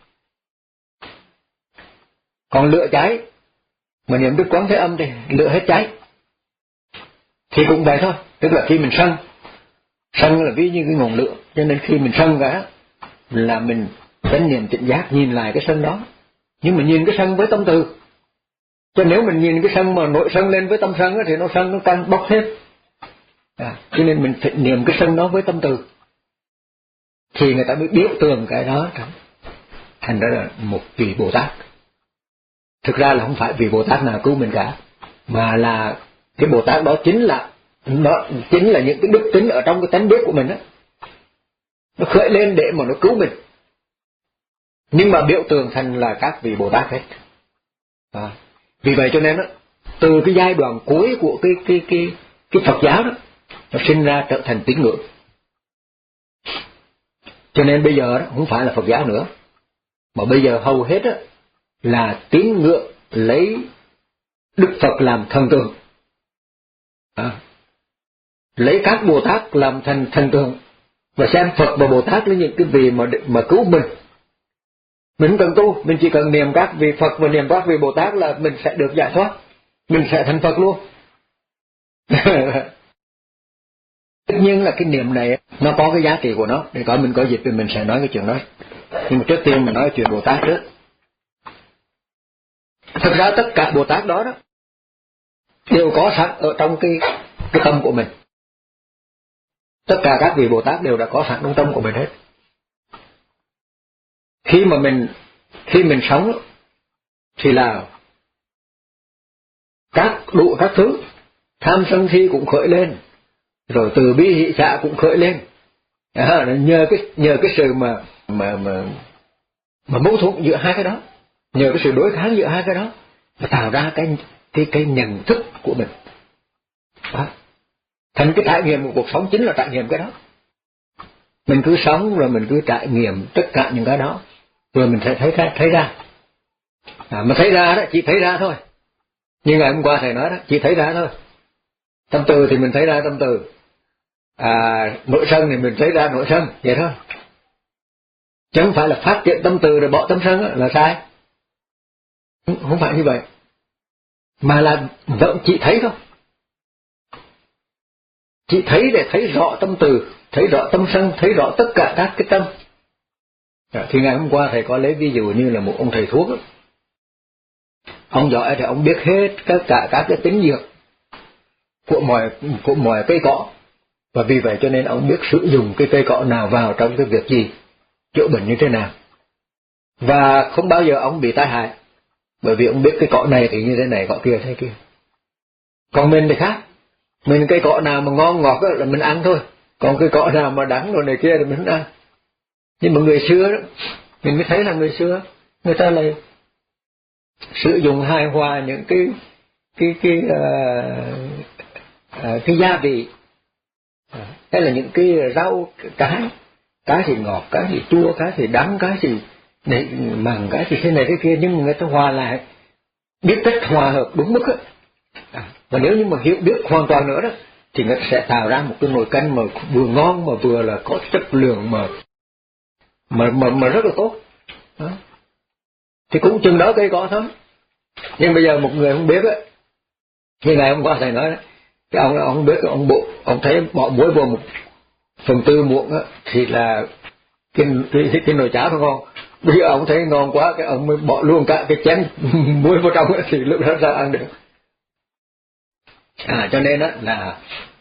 Còn lửa cháy mà niệm Đức Quán Thế Âm thì lửa hết cháy, thì cũng vậy thôi. Tức là khi mình sân, sân là ví như cái ngọn lửa, cho nên khi mình sân cả là mình chánh niệm tỉnh giác nhìn lại cái sân đó, nhưng mà nhìn cái sân với tâm từ. Cho nếu mình nhìn cái sân mà nổi sân lên với tâm sân thì nó sân nó càng bốc hết. À, cho nên mình phải niệm cái sân đó với tâm từ, thì người ta mới biểu tượng cái đó thành ra là một vị Bồ Tát. Thực ra là không phải vị Bồ Tát nào cứu mình cả, mà là cái Bồ Tát đó chính là nó chính là những cái đức tính ở trong cái tánh biết của mình á, nó khởi lên để mà nó cứu mình, nhưng mà biểu tượng thành là các vị Bồ Tát hết. À, vì vậy cho nên á, từ cái giai đoạn cuối của cái cái cái cái Phật giáo đó, nó sinh ra trở thành tín ngưỡng. Cho nên bây giờ đó không phải là Phật giáo nữa, mà bây giờ hầu hết đó là tín ngưỡng lấy Đức Phật làm thần tượng, à, lấy các Bồ Tát làm thành thần tượng, và xem Phật và Bồ Tát là những cái vị mà mà cứu mình. Mình không cần tu, mình chỉ cần niệm các vị Phật và niệm các vị Bồ Tát là mình sẽ được giải thoát, mình sẽ thành Phật luôn. Tất nhiên là cái niệm này nó có cái giá trị của nó, để coi mình có dịp thì mình sẽ nói cái chuyện đó. Nhưng mà trước tiên mình nói chuyện Bồ Tát trước. Thực ra tất cả Bồ Tát đó đó đều có sẵn ở trong cái cái tâm của mình. Tất cả các vị Bồ Tát đều đã có sẵn trong tâm của mình hết. Khi mà mình khi mình sống thì là các đủ các thứ, tham sân si cũng khởi lên, rồi từ bi hỷ xả cũng khởi lên. À, nhờ cái nhờ cái sự mà mà mà mà mâu thuẫn giữa hai cái đó, nhờ cái sự đối kháng giữa hai cái đó mà tạo ra cái cái cái nhận thức của mình. Đó. Thành cái trải nghiệm của cuộc sống chính là trải nghiệm cái đó. Mình cứ sống rồi mình cứ trải nghiệm tất cả những cái đó, rồi mình sẽ thấy ra, thấy ra. À, mà thấy ra đó, chỉ thấy ra thôi. Như ngày hôm qua thầy nói đó, chỉ thấy ra thôi. Tâm từ thì mình thấy ra tâm từ, à, nội sân thì mình thấy ra nội sân, vậy thôi. Chứ không phải là phát triển tâm từ rồi bỏ tâm sân đó, là sai. Không phải như vậy, mà là vẫn chỉ thấy thôi. Chỉ thấy để thấy rõ tâm từ, thấy rõ tâm sân, thấy rõ tất cả các cái tâm. À, thì ngày hôm qua thầy có lấy ví dụ như là một ông thầy thuốc đó. Ông giỏi thì ông biết hết tất cả các cái tính dược của mọi của mọi cây cỏ, và vì vậy cho nên ông biết sử dụng cái cây cỏ nào vào trong cái việc gì, chữa bệnh như thế nào, và không bao giờ ông bị tai hại, bởi vì ông biết cái cỏ này thì như thế này, cỏ kia thế kia. Còn mình thì khác, mình cây cỏ nào mà ngon ngọt là mình ăn thôi, còn cây cỏ nào mà đắng rồi này kia thì mình không ăn. Nhưng mà người xưa đó, mình mới thấy là người xưa người ta lại sử dụng hài hòa những cái cái cái uh, uh, cái gia vị, hay là những cái rau cái cái thì ngọt, cái thì chua, cái thì đắng, cái thì này mặn, cái thì thế này thế kia, nhưng mà người ta hòa lại, biết cách hòa hợp đúng mức á. À, và nếu như mà hiểu biết hoàn toàn nữa đó thì nó sẽ tạo ra một cái nồi canh mà vừa ngon mà vừa là có chất lượng mà mà mà, mà rất là tốt đó. Thì cũng chừng đó cây có thôi. Nhưng bây giờ một người không biết á, như ngày hôm qua thầy nói đó, cái ông ông không biết, ông bộ ông thấy bỏ muối vào một phần tư muỗng á thì là cái cái, cái nồi cháo nó ngon. Bây giờ ông thấy ngon quá, cái ông mới bỏ luôn cả cái chén muối vào trong ấy, thì lúc đó sao ăn được. À cho nên đó là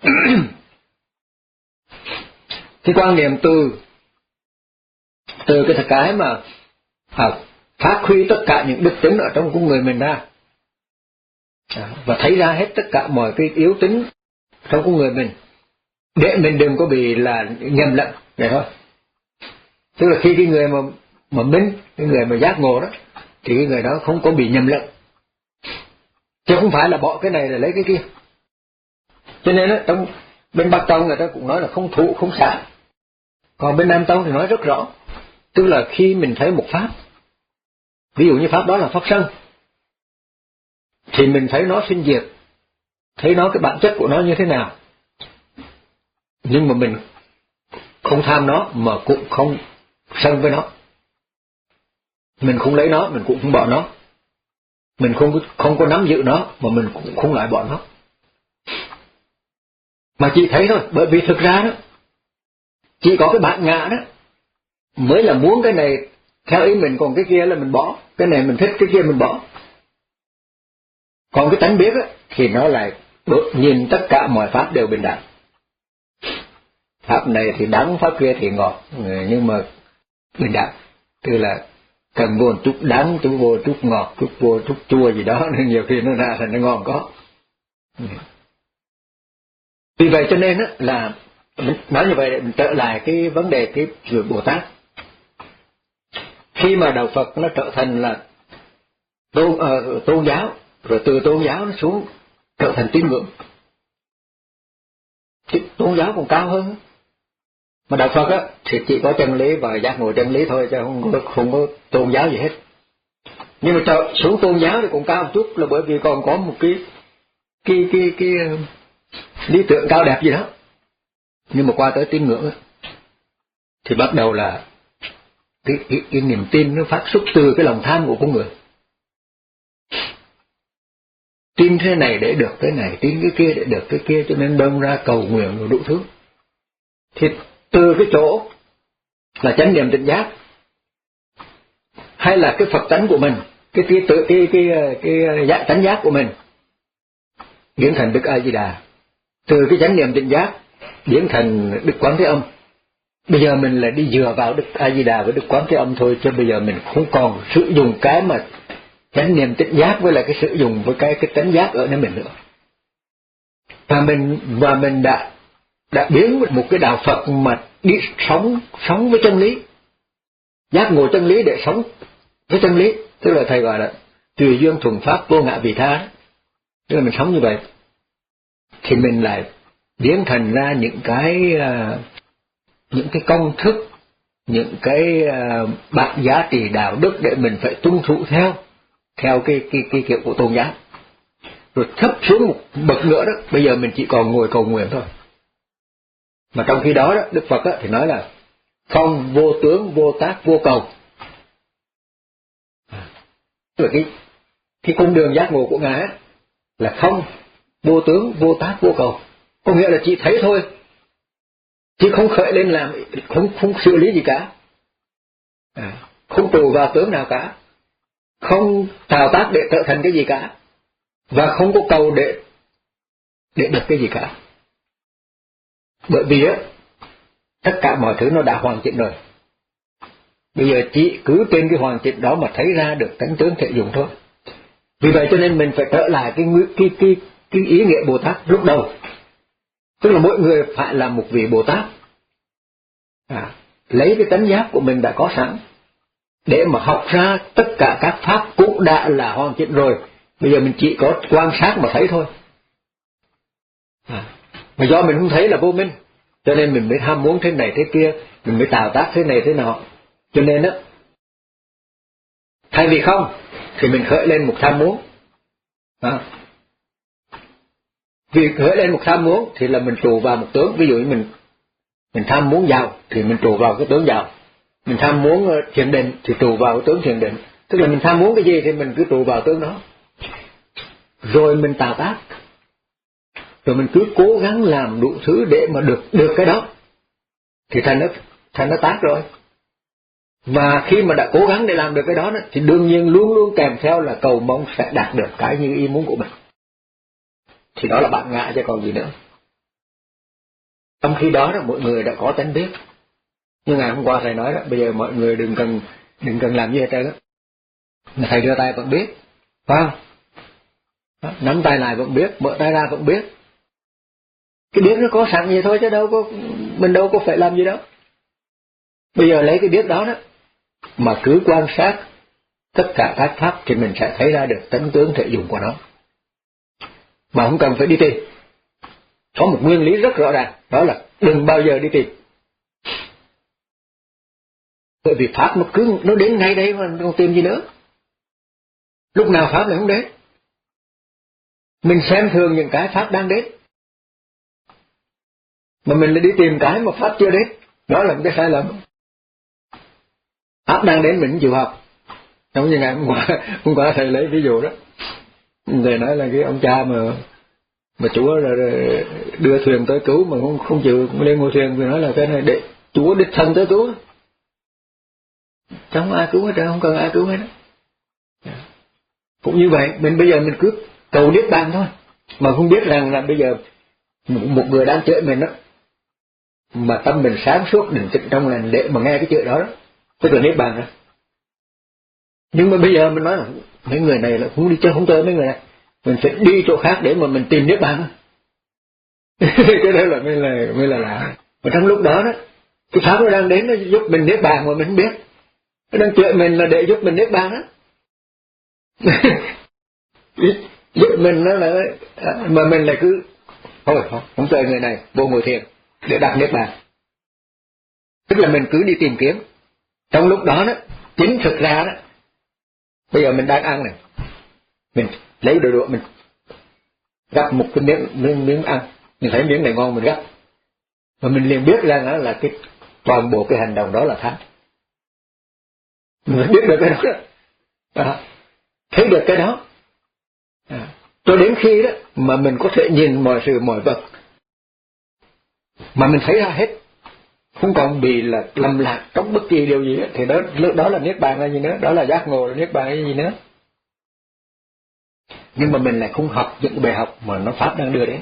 cái quan niệm từ từ cái cái mà à, phát huy tất cả những đức tính ở trong con người mình ra, à, và thấy ra hết tất cả mọi cái yếu tính trong con người mình, để mình đừng có bị là nhầm lẫn vậy thôi. Tức là khi cái người mà mà minh, cái người mà giác ngộ đó, thì cái người đó không có bị nhầm lẫn, chứ không phải là bỏ cái này để lấy cái kia. Cho nên đó, trong bên Bắc Tông người ta cũng nói là không thụ không xả, còn bên Nam Tông thì nói rất rõ. Tức là khi mình thấy một pháp, ví dụ như pháp đó là pháp sân, thì mình thấy nó sinh diệt, thấy nó cái bản chất của nó như thế nào, nhưng mà mình không tham nó mà cũng không sân với nó, mình không lấy nó, mình cũng không bỏ nó, mình không không có nắm giữ nó mà mình cũng không loại bỏ nó, mà chỉ thấy thôi. Bởi vì thực ra đó chỉ có cái bản ngã đó mới là muốn cái này theo ý mình, còn cái kia là mình bỏ, cái này mình thích, cái kia mình bỏ. Còn cái tánh biết á thì nó lại nhìn tất cả mọi pháp đều bình đẳng, pháp này thì đắng, pháp kia thì ngọt, nhưng mà bình đẳng. Tức là cần vô chút đắng, chút vô chút ngọt, chút vô chút chua gì đó, nên nhiều khi nó ra thành nó ngon có. Vì vậy cho nên á là nói như vậy để mình trở lại cái vấn đề cái người Bồ Tát. Khi mà đạo Phật nó trở thành là tôn, uh, tôn giáo, rồi từ tôn giáo nó xuống trở thành tín ngưỡng, thì tôn giáo còn cao hơn. Mà đạo Phật á thì chỉ có chân lý và giác ngộ chân lý thôi, chứ không có, không có tôn giáo gì hết. Nhưng mà trở xuống tôn giáo thì cũng cao một chút, là bởi vì còn có một cái cái cái cái, cái lý tưởng cao đẹp gì đó. Nhưng mà qua tới tín ngưỡng á, thì bắt đầu là cái, cái, cái niềm tin nó phát xuất từ cái lòng tham của con người. Tin thế này để được cái này, tin cái kia để được cái kia, cho nên đâm ra cầu nguyện rồi đủ thứ. Thì từ cái chỗ là chánh niệm tỉnh giác, hay là cái Phật tánh của mình, cái cái tự cái cái cái, cái giác tánh giác của mình biến thành Đức A Di Đà, từ cái chánh niệm tỉnh giác biến thành Đức Quán Thế Âm. Bây giờ mình là đi dựa vào Đức A Di Đà với Đức Quán Thế Âm thôi, chứ bây giờ mình không còn sử dụng cái mà chánh niệm tỉnh giác với lại cái sử dụng với cái cái tánh giác ở nơi mình nữa. Và mình và mình đã đã biến một cái đạo Phật mà đi sống sống với chân lý, giác ngộ chân lý để sống với chân lý, tức là thầy gọi là tùy duyên thuần pháp vô ngã vị tha. Tức là mình sống như vậy thì mình lại biến thành ra những cái uh, những cái công thức, những cái uh, bạc giá trị đạo đức để mình phải tuân thủ theo theo cái cái cái kiểu của tôn giáo. Rồi thấp xuống một bậc nữa đó, bây giờ mình chỉ còn ngồi cầu nguyện thôi. Mà trong khi đó, đó Đức Phật đó, thì nói là không vô tướng, vô tác, vô cầu. Tức là cái cái con đường giác ngộ của Ngài là không vô tướng, vô tác, vô cầu. Có nghĩa là chỉ thấy thôi, chứ không khởi lên làm, không không xử lý gì cả, à, không trụ vào tướng nào cả, không tạo tác để trở thành cái gì cả, và không có cầu để để được cái gì cả. Bởi vì á, tất cả mọi thứ nó đã hoàn chỉnh rồi. Bây giờ chỉ cứ trên cái hoàn chỉnh đó mà thấy ra được tánh tướng thể dụng thôi. Vì vậy cho nên mình phải trở lại cái cái cái cái ý nghĩa Bồ Tát lúc đầu. Tức là mỗi người phải là một vị Bồ Tát, à, lấy cái tánh giác của mình đã có sẵn, để mà học ra tất cả các pháp cũng đã là hoàn chỉnh rồi. Bây giờ mình chỉ có quan sát mà thấy thôi. À, mà do mình không thấy là vô minh, cho nên mình mới ham muốn thế này thế kia, mình mới tạo tác thế này thế nọ. Cho nên á, thay vì không thì mình khởi lên một tham muốn. À, vì khởi lên một tham muốn thì là mình trụ vào một tướng. Ví dụ như mình mình tham muốn giàu thì mình trụ vào cái tướng giàu, mình tham muốn thiền định thì trụ vào cái tướng thiền định. Tức là mình tham muốn cái gì thì mình cứ trụ vào tướng đó, rồi mình tạo tác, rồi mình cứ cố gắng làm đủ thứ để mà được được cái đó, thì thành nó thành nó tác rồi. Mà khi mà đã cố gắng để làm được cái đó, đó thì đương nhiên luôn luôn kèm theo là cầu mong sẽ đạt được cái như ý muốn của mình. Thì đó là bản ngã chứ còn gì nữa. Trong khi đó, đó mọi người đã có tánh biết. Nhưng ngày hôm qua thầy nói đó, bây giờ mọi người đừng cần đừng cần làm gì hết trơn á. Thầy đưa tay vẫn biết, phải không? Đó, nắm tay lại vẫn biết, mở tay ra vẫn biết. Cái biết nó có sẵn vậy thôi chứ đâu có, mình đâu có phải làm gì đâu. Bây giờ lấy cái biết đó đó mà cứ quan sát tất cả các pháp thì mình sẽ thấy ra được tánh tướng thể dụng của nó, mà không cần phải đi tìm. Có một nguyên lý rất rõ ràng, đó là đừng bao giờ đi tìm. Bởi vì pháp nó cứ nó đến ngay đây mà không tìm gì nữa. Lúc nào pháp lại không đến? Mình xem thường những cái pháp đang đến, mà mình lại đi tìm cái mà pháp chưa đến. Đó là một cái sai lầm. Pháp đang đến mình không chịu học. Giống như ngày hôm qua, hôm qua thầy lấy ví dụ đó, thầy nói là cái ông cha mà mà Chúa là đưa thuyền tới cứu mà không không chịu lên ngôi thuyền, vì nói là cái này để Chúa đích thân tới cứu, chẳng ai cứu hết trơn, không cần ai cứu hết đó. Cũng như vậy, mình bây giờ mình cứ cầu niết bàn thôi, mà không biết rằng là bây giờ một người đang chửi mình đó, mà tâm mình sáng suốt định tĩnh trong lành để mà nghe cái chửi đó, đó tức là niết bàn đó. Nhưng mà bây giờ mình nói là mấy người này là không đi chơi, không chơi mấy người này, mình phải đi chỗ khác để mà mình tìm niết bàn. Cái đó là mới là mới là lạ. Mà trong lúc đó đó, cái pháp nó đang đến nó giúp mình niết bàn mà mình không biết. Nó đang chửi mình là để giúp mình niết bàn đó. Giúp mình nó là, mà mình lại cứ thôi không, không chơi người này, vô ngồi thiền để đặt niết bàn. Tức là mình cứ đi tìm kiếm. Trong lúc đó đó, chính thực ra đó, bây giờ mình đang ăn này, mình lấy đồ đũa mình gắp một cái miếng miếng miếng ăn, mình thấy miếng này ngon mình gắp, mà mình liền biết rằng là, là cái toàn bộ cái hành động đó là tham. Mình biết được cái đó, đó. À, thấy được cái đó, à, cho đến khi đó mà mình có thể nhìn mọi sự mọi vật mà mình thấy ra hết, không còn bị là lầm lạc trong bất kỳ điều gì đó, thì đó lúc đó là niết bàn là gì nữa, đó là giác ngộ, là niết bàn là gì nữa. Nhưng mà mình lại không học những bài học mà nó pháp đang đưa đến.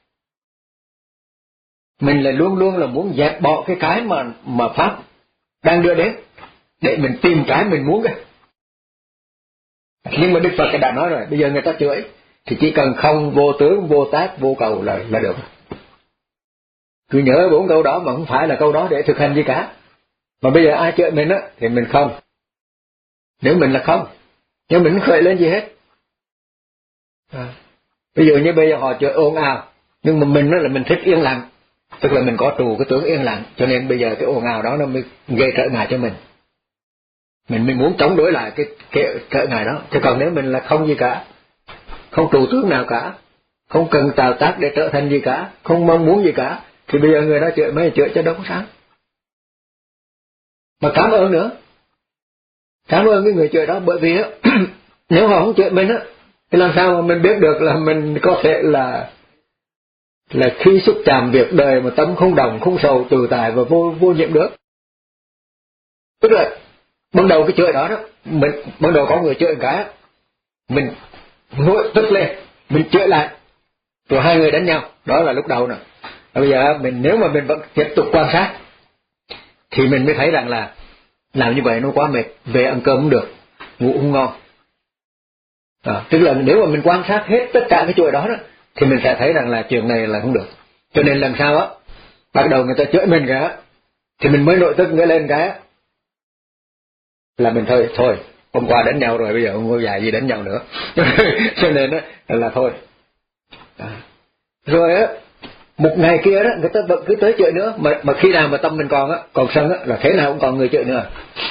Mình lại luôn luôn là muốn dẹp bỏ cái cái mà mà pháp đang đưa đến để mình tìm cái mình muốn cái. Nhưng mà Đức Phật đã nói rồi, bây giờ người ta chửi thì chỉ cần không vô tướng, vô tác, vô cầu là là được. Cứ nhớ bốn câu đó, mà không phải là câu đó để thực hành gì cả. Mà bây giờ ai chửi mình á thì mình không. Nếu mình là không, nhưng mình không khởi lên gì hết. À, ví dụ như bây giờ họ chửi ồn ào, nhưng mà mình đó là mình thích yên lặng, tức là mình có trụ cái tướng yên lặng, cho nên bây giờ cái ồn ào đó nó mới gây trở ngại cho mình. Mình mới muốn chống đối lại cái, cái trở ngại đó. Chứ còn nếu mình là không gì cả, không trụ tướng nào cả, không cần tạo tác để trở thành gì cả, không mong muốn gì cả, thì bây giờ người đó chửi mấy chửi cho đâu có sáng. Mà cảm ơn nữa, cảm ơn cái người chửi đó, bởi vì nếu họ không chửi mình á, thì làm sao mà mình biết được là mình có thể là là khi xúc chạm việc đời mà tâm không đồng, không sầu, tự tại và vô vô nhiễm được. Tức là ban đầu cái chửi đó đó, mình ban đầu có người chửi cái, mình nổi tức lên, mình chửi lại, rồi hai người đánh nhau, đó là lúc đầu nè. Bây giờ mình nếu mà mình vẫn tiếp tục quan sát, thì mình mới thấy rằng là làm như vậy nó quá mệt, về ăn cơm không được, ngủ không ngon. À, tức là nếu mà mình quan sát hết tất cả cái chuỗi đó, đó thì mình sẽ thấy rằng là chuyện này là không được. Cho nên lần sau á, bắt đầu người ta chửi mình cả, thì mình mới nội tức nữa lên cái, là mình thôi thôi hôm qua đánh nhau rồi, bây giờ không có dài gì đánh nhau nữa. Cho nên đó là thôi. À. Rồi á, một ngày kia đó người ta vẫn cứ tới chửi nữa, mà mà khi nào mà tâm mình còn á, còn sân á, là thế nào cũng còn người chửi nữa.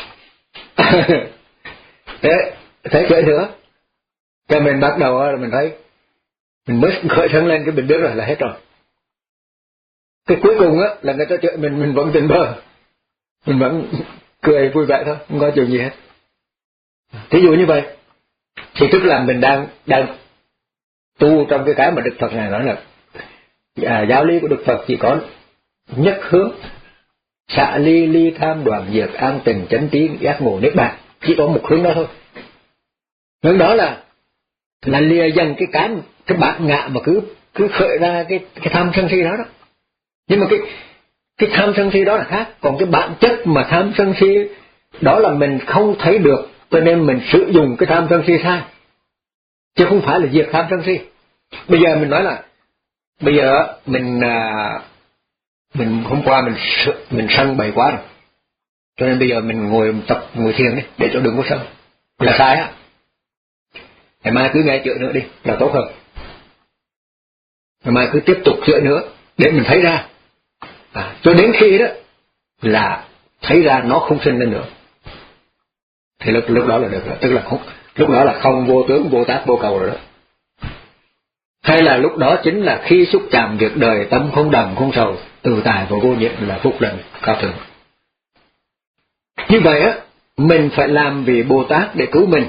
Thế thế chửi nữa, cho mình bắt đầu á, là mình thấy mình mới khởi sân lên cái mình biết rồi là hết rồi. Cái cuối cùng á là người ta chửi mình, mình vẫn tỉnh bơ, mình vẫn cười vui vẻ thôi, không có chuyện gì hết. Thí dụ như vậy thì tức là mình đang đang tu trong cái cái mà Đức Phật này nói là à, giáo lý của Đức Phật chỉ có nhất hướng, xả ly ly tham đoạn diệt an tình chánh trí giác ngộ niết bàn, chỉ có một hướng đó thôi. Hướng đó là là lìa dần cái cái cái bản ngã mà cứ cứ khởi ra cái cái tham sân si đó đó. Nhưng mà cái cái tham sân si đó là khác, còn cái bản chất mà tham sân si đó là mình không thấy được, cho nên mình sử dụng cái tham sân si sai, chứ không phải là diệt tham sân si. Bây giờ mình nói là bây giờ mình à, mình hôm qua mình mình sân bậy quá rồi, cho nên bây giờ mình ngồi tập ngồi thiền đi để cho đừng có sân, là sai á. Ngày mai cứ nghe chữa nữa đi là tốt hơn. Ngày mai cứ tiếp tục chữa nữa để mình thấy ra, à, cho đến khi đó là thấy ra nó không sinh lên nữa, thì lúc lúc đó là được rồi, tức là không, lúc đó là không vô tướng vô tác vô cầu rồi đó. Hay là lúc đó chính là khi xúc chạm việc đời, tâm không đầm không sầu, tự tại và vô nhiễm là phúc lành cao thượng. Như vậy á, mình phải làm vì Bồ Tát để cứu mình.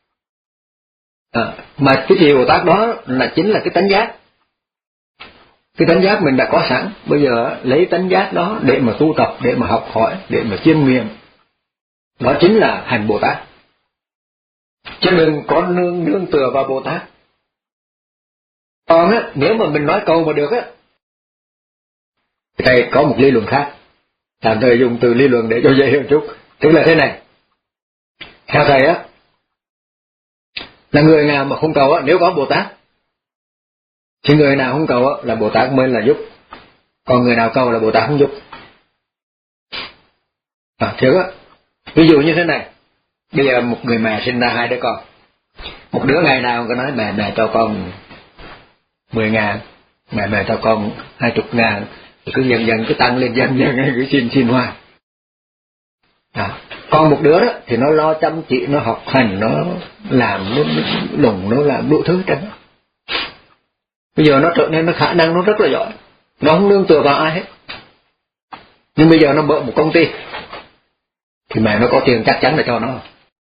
À, mà cái gì Bồ Tát đó là chính là cái tánh giác. Cái tánh giác mình đã có sẵn, bây giờ lấy tánh giác đó để mà tu tập, để mà học hỏi, để mà chiêm nghiệm. Đó chính là hành Bồ Tát. Chứ đừng có nương nương tựa vào Bồ Tát. Còn á, nếu mà mình nói câu mà được á, thầy có một lý luận khác. Làm thầy dùng từ lý luận để cho dễ hiểu chút. Tức là thế này. Theo thầy á, là người nào mà không cầu á, nếu có Bồ Tát, thì người nào không cầu á, là Bồ Tát mới là giúp. Còn người nào cầu là Bồ Tát không giúp. À, thiệt á. Ví dụ như thế này. Bây giờ một người mẹ sinh ra hai đứa con. Một đứa ngày nào có nói mẹ mẹ cho con mười ngàn, mẹ mẹ cho con hai chục ngàn, cứ dần dần cứ tăng lên dần dần cứ xin xin hoài. À, còn một đứa đó thì nó lo chăm chỉ, nó học hành, nó làm, nó lùng, nó làm đủ thứ trơn. Bây giờ nó trở nên nó khả năng nó rất là giỏi, nó không nương tựa vào ai hết. Nhưng bây giờ nó mở một công ty thì mẹ nó có tiền chắc chắn là cho nó.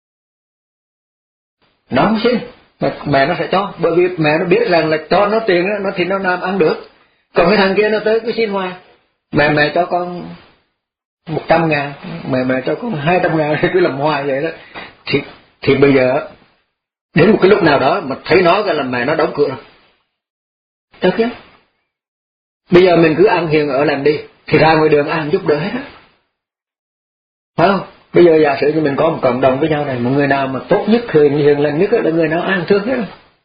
Nó không xin, mẹ nó sẽ cho, bởi vì mẹ nó biết rằng là cho nó tiền đó, nó thì nó làm ăn được. Còn cái thằng kia nó tới cứ xin hoài, mẹ mẹ cho con một trăm ngàn, mẹ mẹ cho con hai trăm ngàn, cứ làm hoài vậy đó. Thì thì bây giờ đến một cái lúc nào đó mà thấy nó cái là mẹ nó đóng cửa rồi. Được chứ? Bây giờ mình cứ ăn hiền ở lành đi, thì ra ngoài đường ăn giúp đỡ hết á. Phải không? Bây giờ giả sử như mình có một cộng đồng với nhau này, một người nào mà tốt nhất, hiền hiền lành nhất là người nào ăn thương hết.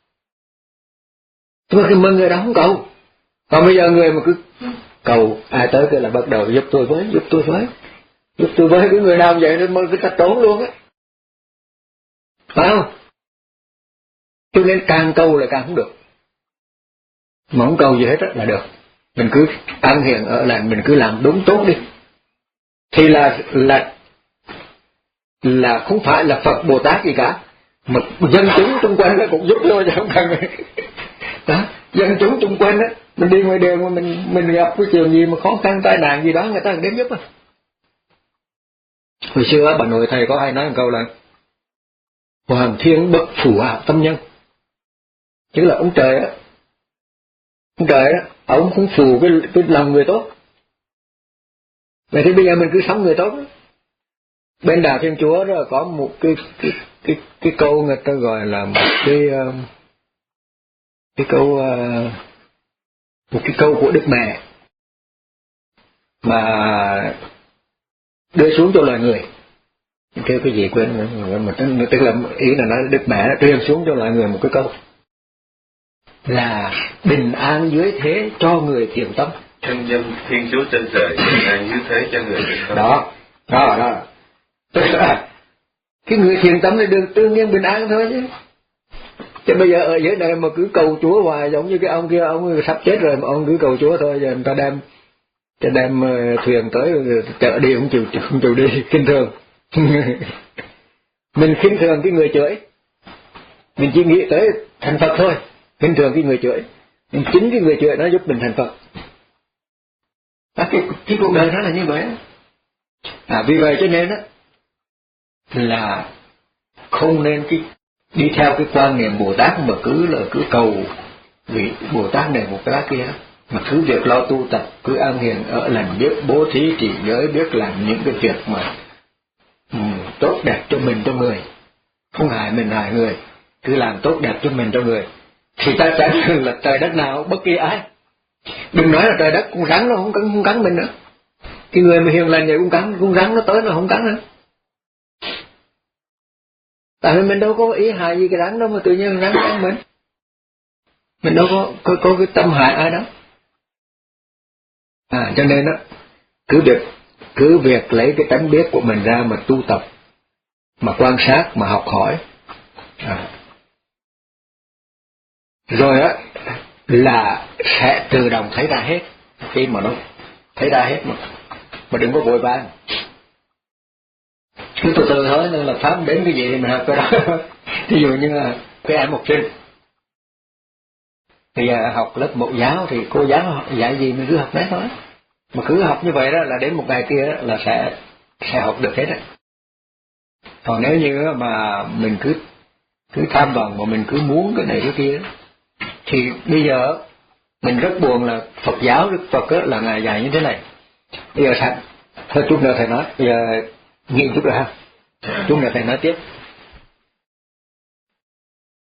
Nhưng mà người đó không cầu. Còn bây giờ người mà cứ cầu, ai tới cái là bắt đầu giúp tôi với, giúp tôi với, giúp tôi với, cái người nào vậy nên mới cứ cắt trốn luôn á. Phải không? Cho nên càng cầu là càng không được. Mà không cầu gì hết là được. Mình cứ ăn hiền ở lành, mình cứ làm đúng tốt đi. Thì là là là không phải là Phật Bồ Tát gì cả, mà dân chúng xung quanh nó cũng giúp thôi chứ không cần. Đó, dân chúng xung quanh á, mình đi ngoài đường mà mình mình gặp cái chuyện gì mà khó khăn tai nạn gì đó, người ta đến giúp á. Hồi xưa bà nội thầy có hay nói một câu là Hoàng thiên bậc phù hộ tâm nhân, chứ là ông trời á, ông trời á, ông cũng phù cái cái lòng người tốt. Vậy thì bây giờ mình cứ sống người tốt. Bên Đạo Thiên Chúa đó có một cái cái cái cái câu người ta gọi là một cái cái câu một cái câu của Đức Mẹ mà đưa xuống cho loài người. Kêu cái gì quên rồi, mà tức là ý là nói Đức Mẹ đã truyền xuống cho loài người một cái câu là bình an dưới thế cho người thiện tâm. Nhân dân Thiên Chúa trên trời bình an dưới thế cho người thiện tâm. Đó, đó, đó. Tức là Cái người thiện tâm thì được tự nhiên bình an thôi chứ. Chứ bây giờ ở dưới này mà cứ cầu Chúa hoài, giống như cái ông kia, ông sắp chết rồi mà ông cứ cầu Chúa thôi, giờ người ta đem cho đem thuyền tới chợ đi không chịu không chịu đi, khinh thường. Mình khinh thường cái người chửi, mình chỉ nghĩ tới thành Phật thôi, khinh thường cái người chửi. Nhưng chính cái người chửi nó giúp mình thành Phật. À, cái, cái cuộc đời nó là như vậy. À, vì vậy cho nên á là không nên cái đi theo cái quan niệm Bồ Tát mà cứ là cứ cầu vị Bồ Tát này một cái kia, mà cứ việc lo tu tập, cứ an hiền ở lành, biết bố thí trì giới, biết làm những cái việc mà um, tốt đẹp cho mình cho người, không hại mình hại người, cứ làm tốt đẹp cho mình cho người, thì ta chẳng là trời đất nào bất kỳ ai. Đừng nói là trời đất, con rắn nó không cắn không cắn mình nữa. Cái người mà hiền lành vậy cũng cắn, con rắn nó tới nó không cắn nữa. Tại vì mình đâu có ý hại gì cái rắn đâu mà tự nhiên rắn cắn mình. Mình đâu có có, có cái tâm hại ai đó. À, cho nên đó, cứ việc cứ việc lấy cái tánh biết của mình ra mà tu tập, mà quan sát, mà học hỏi. À. Rồi á là sẽ tự động thấy ra hết, khi mà nó thấy ra hết mà mà đừng có vội vàng, cứ từ từ thôi, nên là pháp đến cái gì thì mình học cái đó. Ví dụ như là cái em học sinh thì học lớp mẫu giáo thì cô giáo dạy gì mình cứ học đấy thôi, mà cứ học như vậy đó là đến một ngày kia đó là sẽ sẽ học được hết đấy. Còn nếu như mà mình cứ cứ tham vọng mà mình cứ muốn cái này cái kia thì bây giờ mình rất buồn là Phật giáo Đức Phật đó, là ngài dạy như thế này. Bây giờ thầy thôi chút nữa thầy nói, bây giờ nghiện chút rồi ha, chút nữa thầy nói tiếp.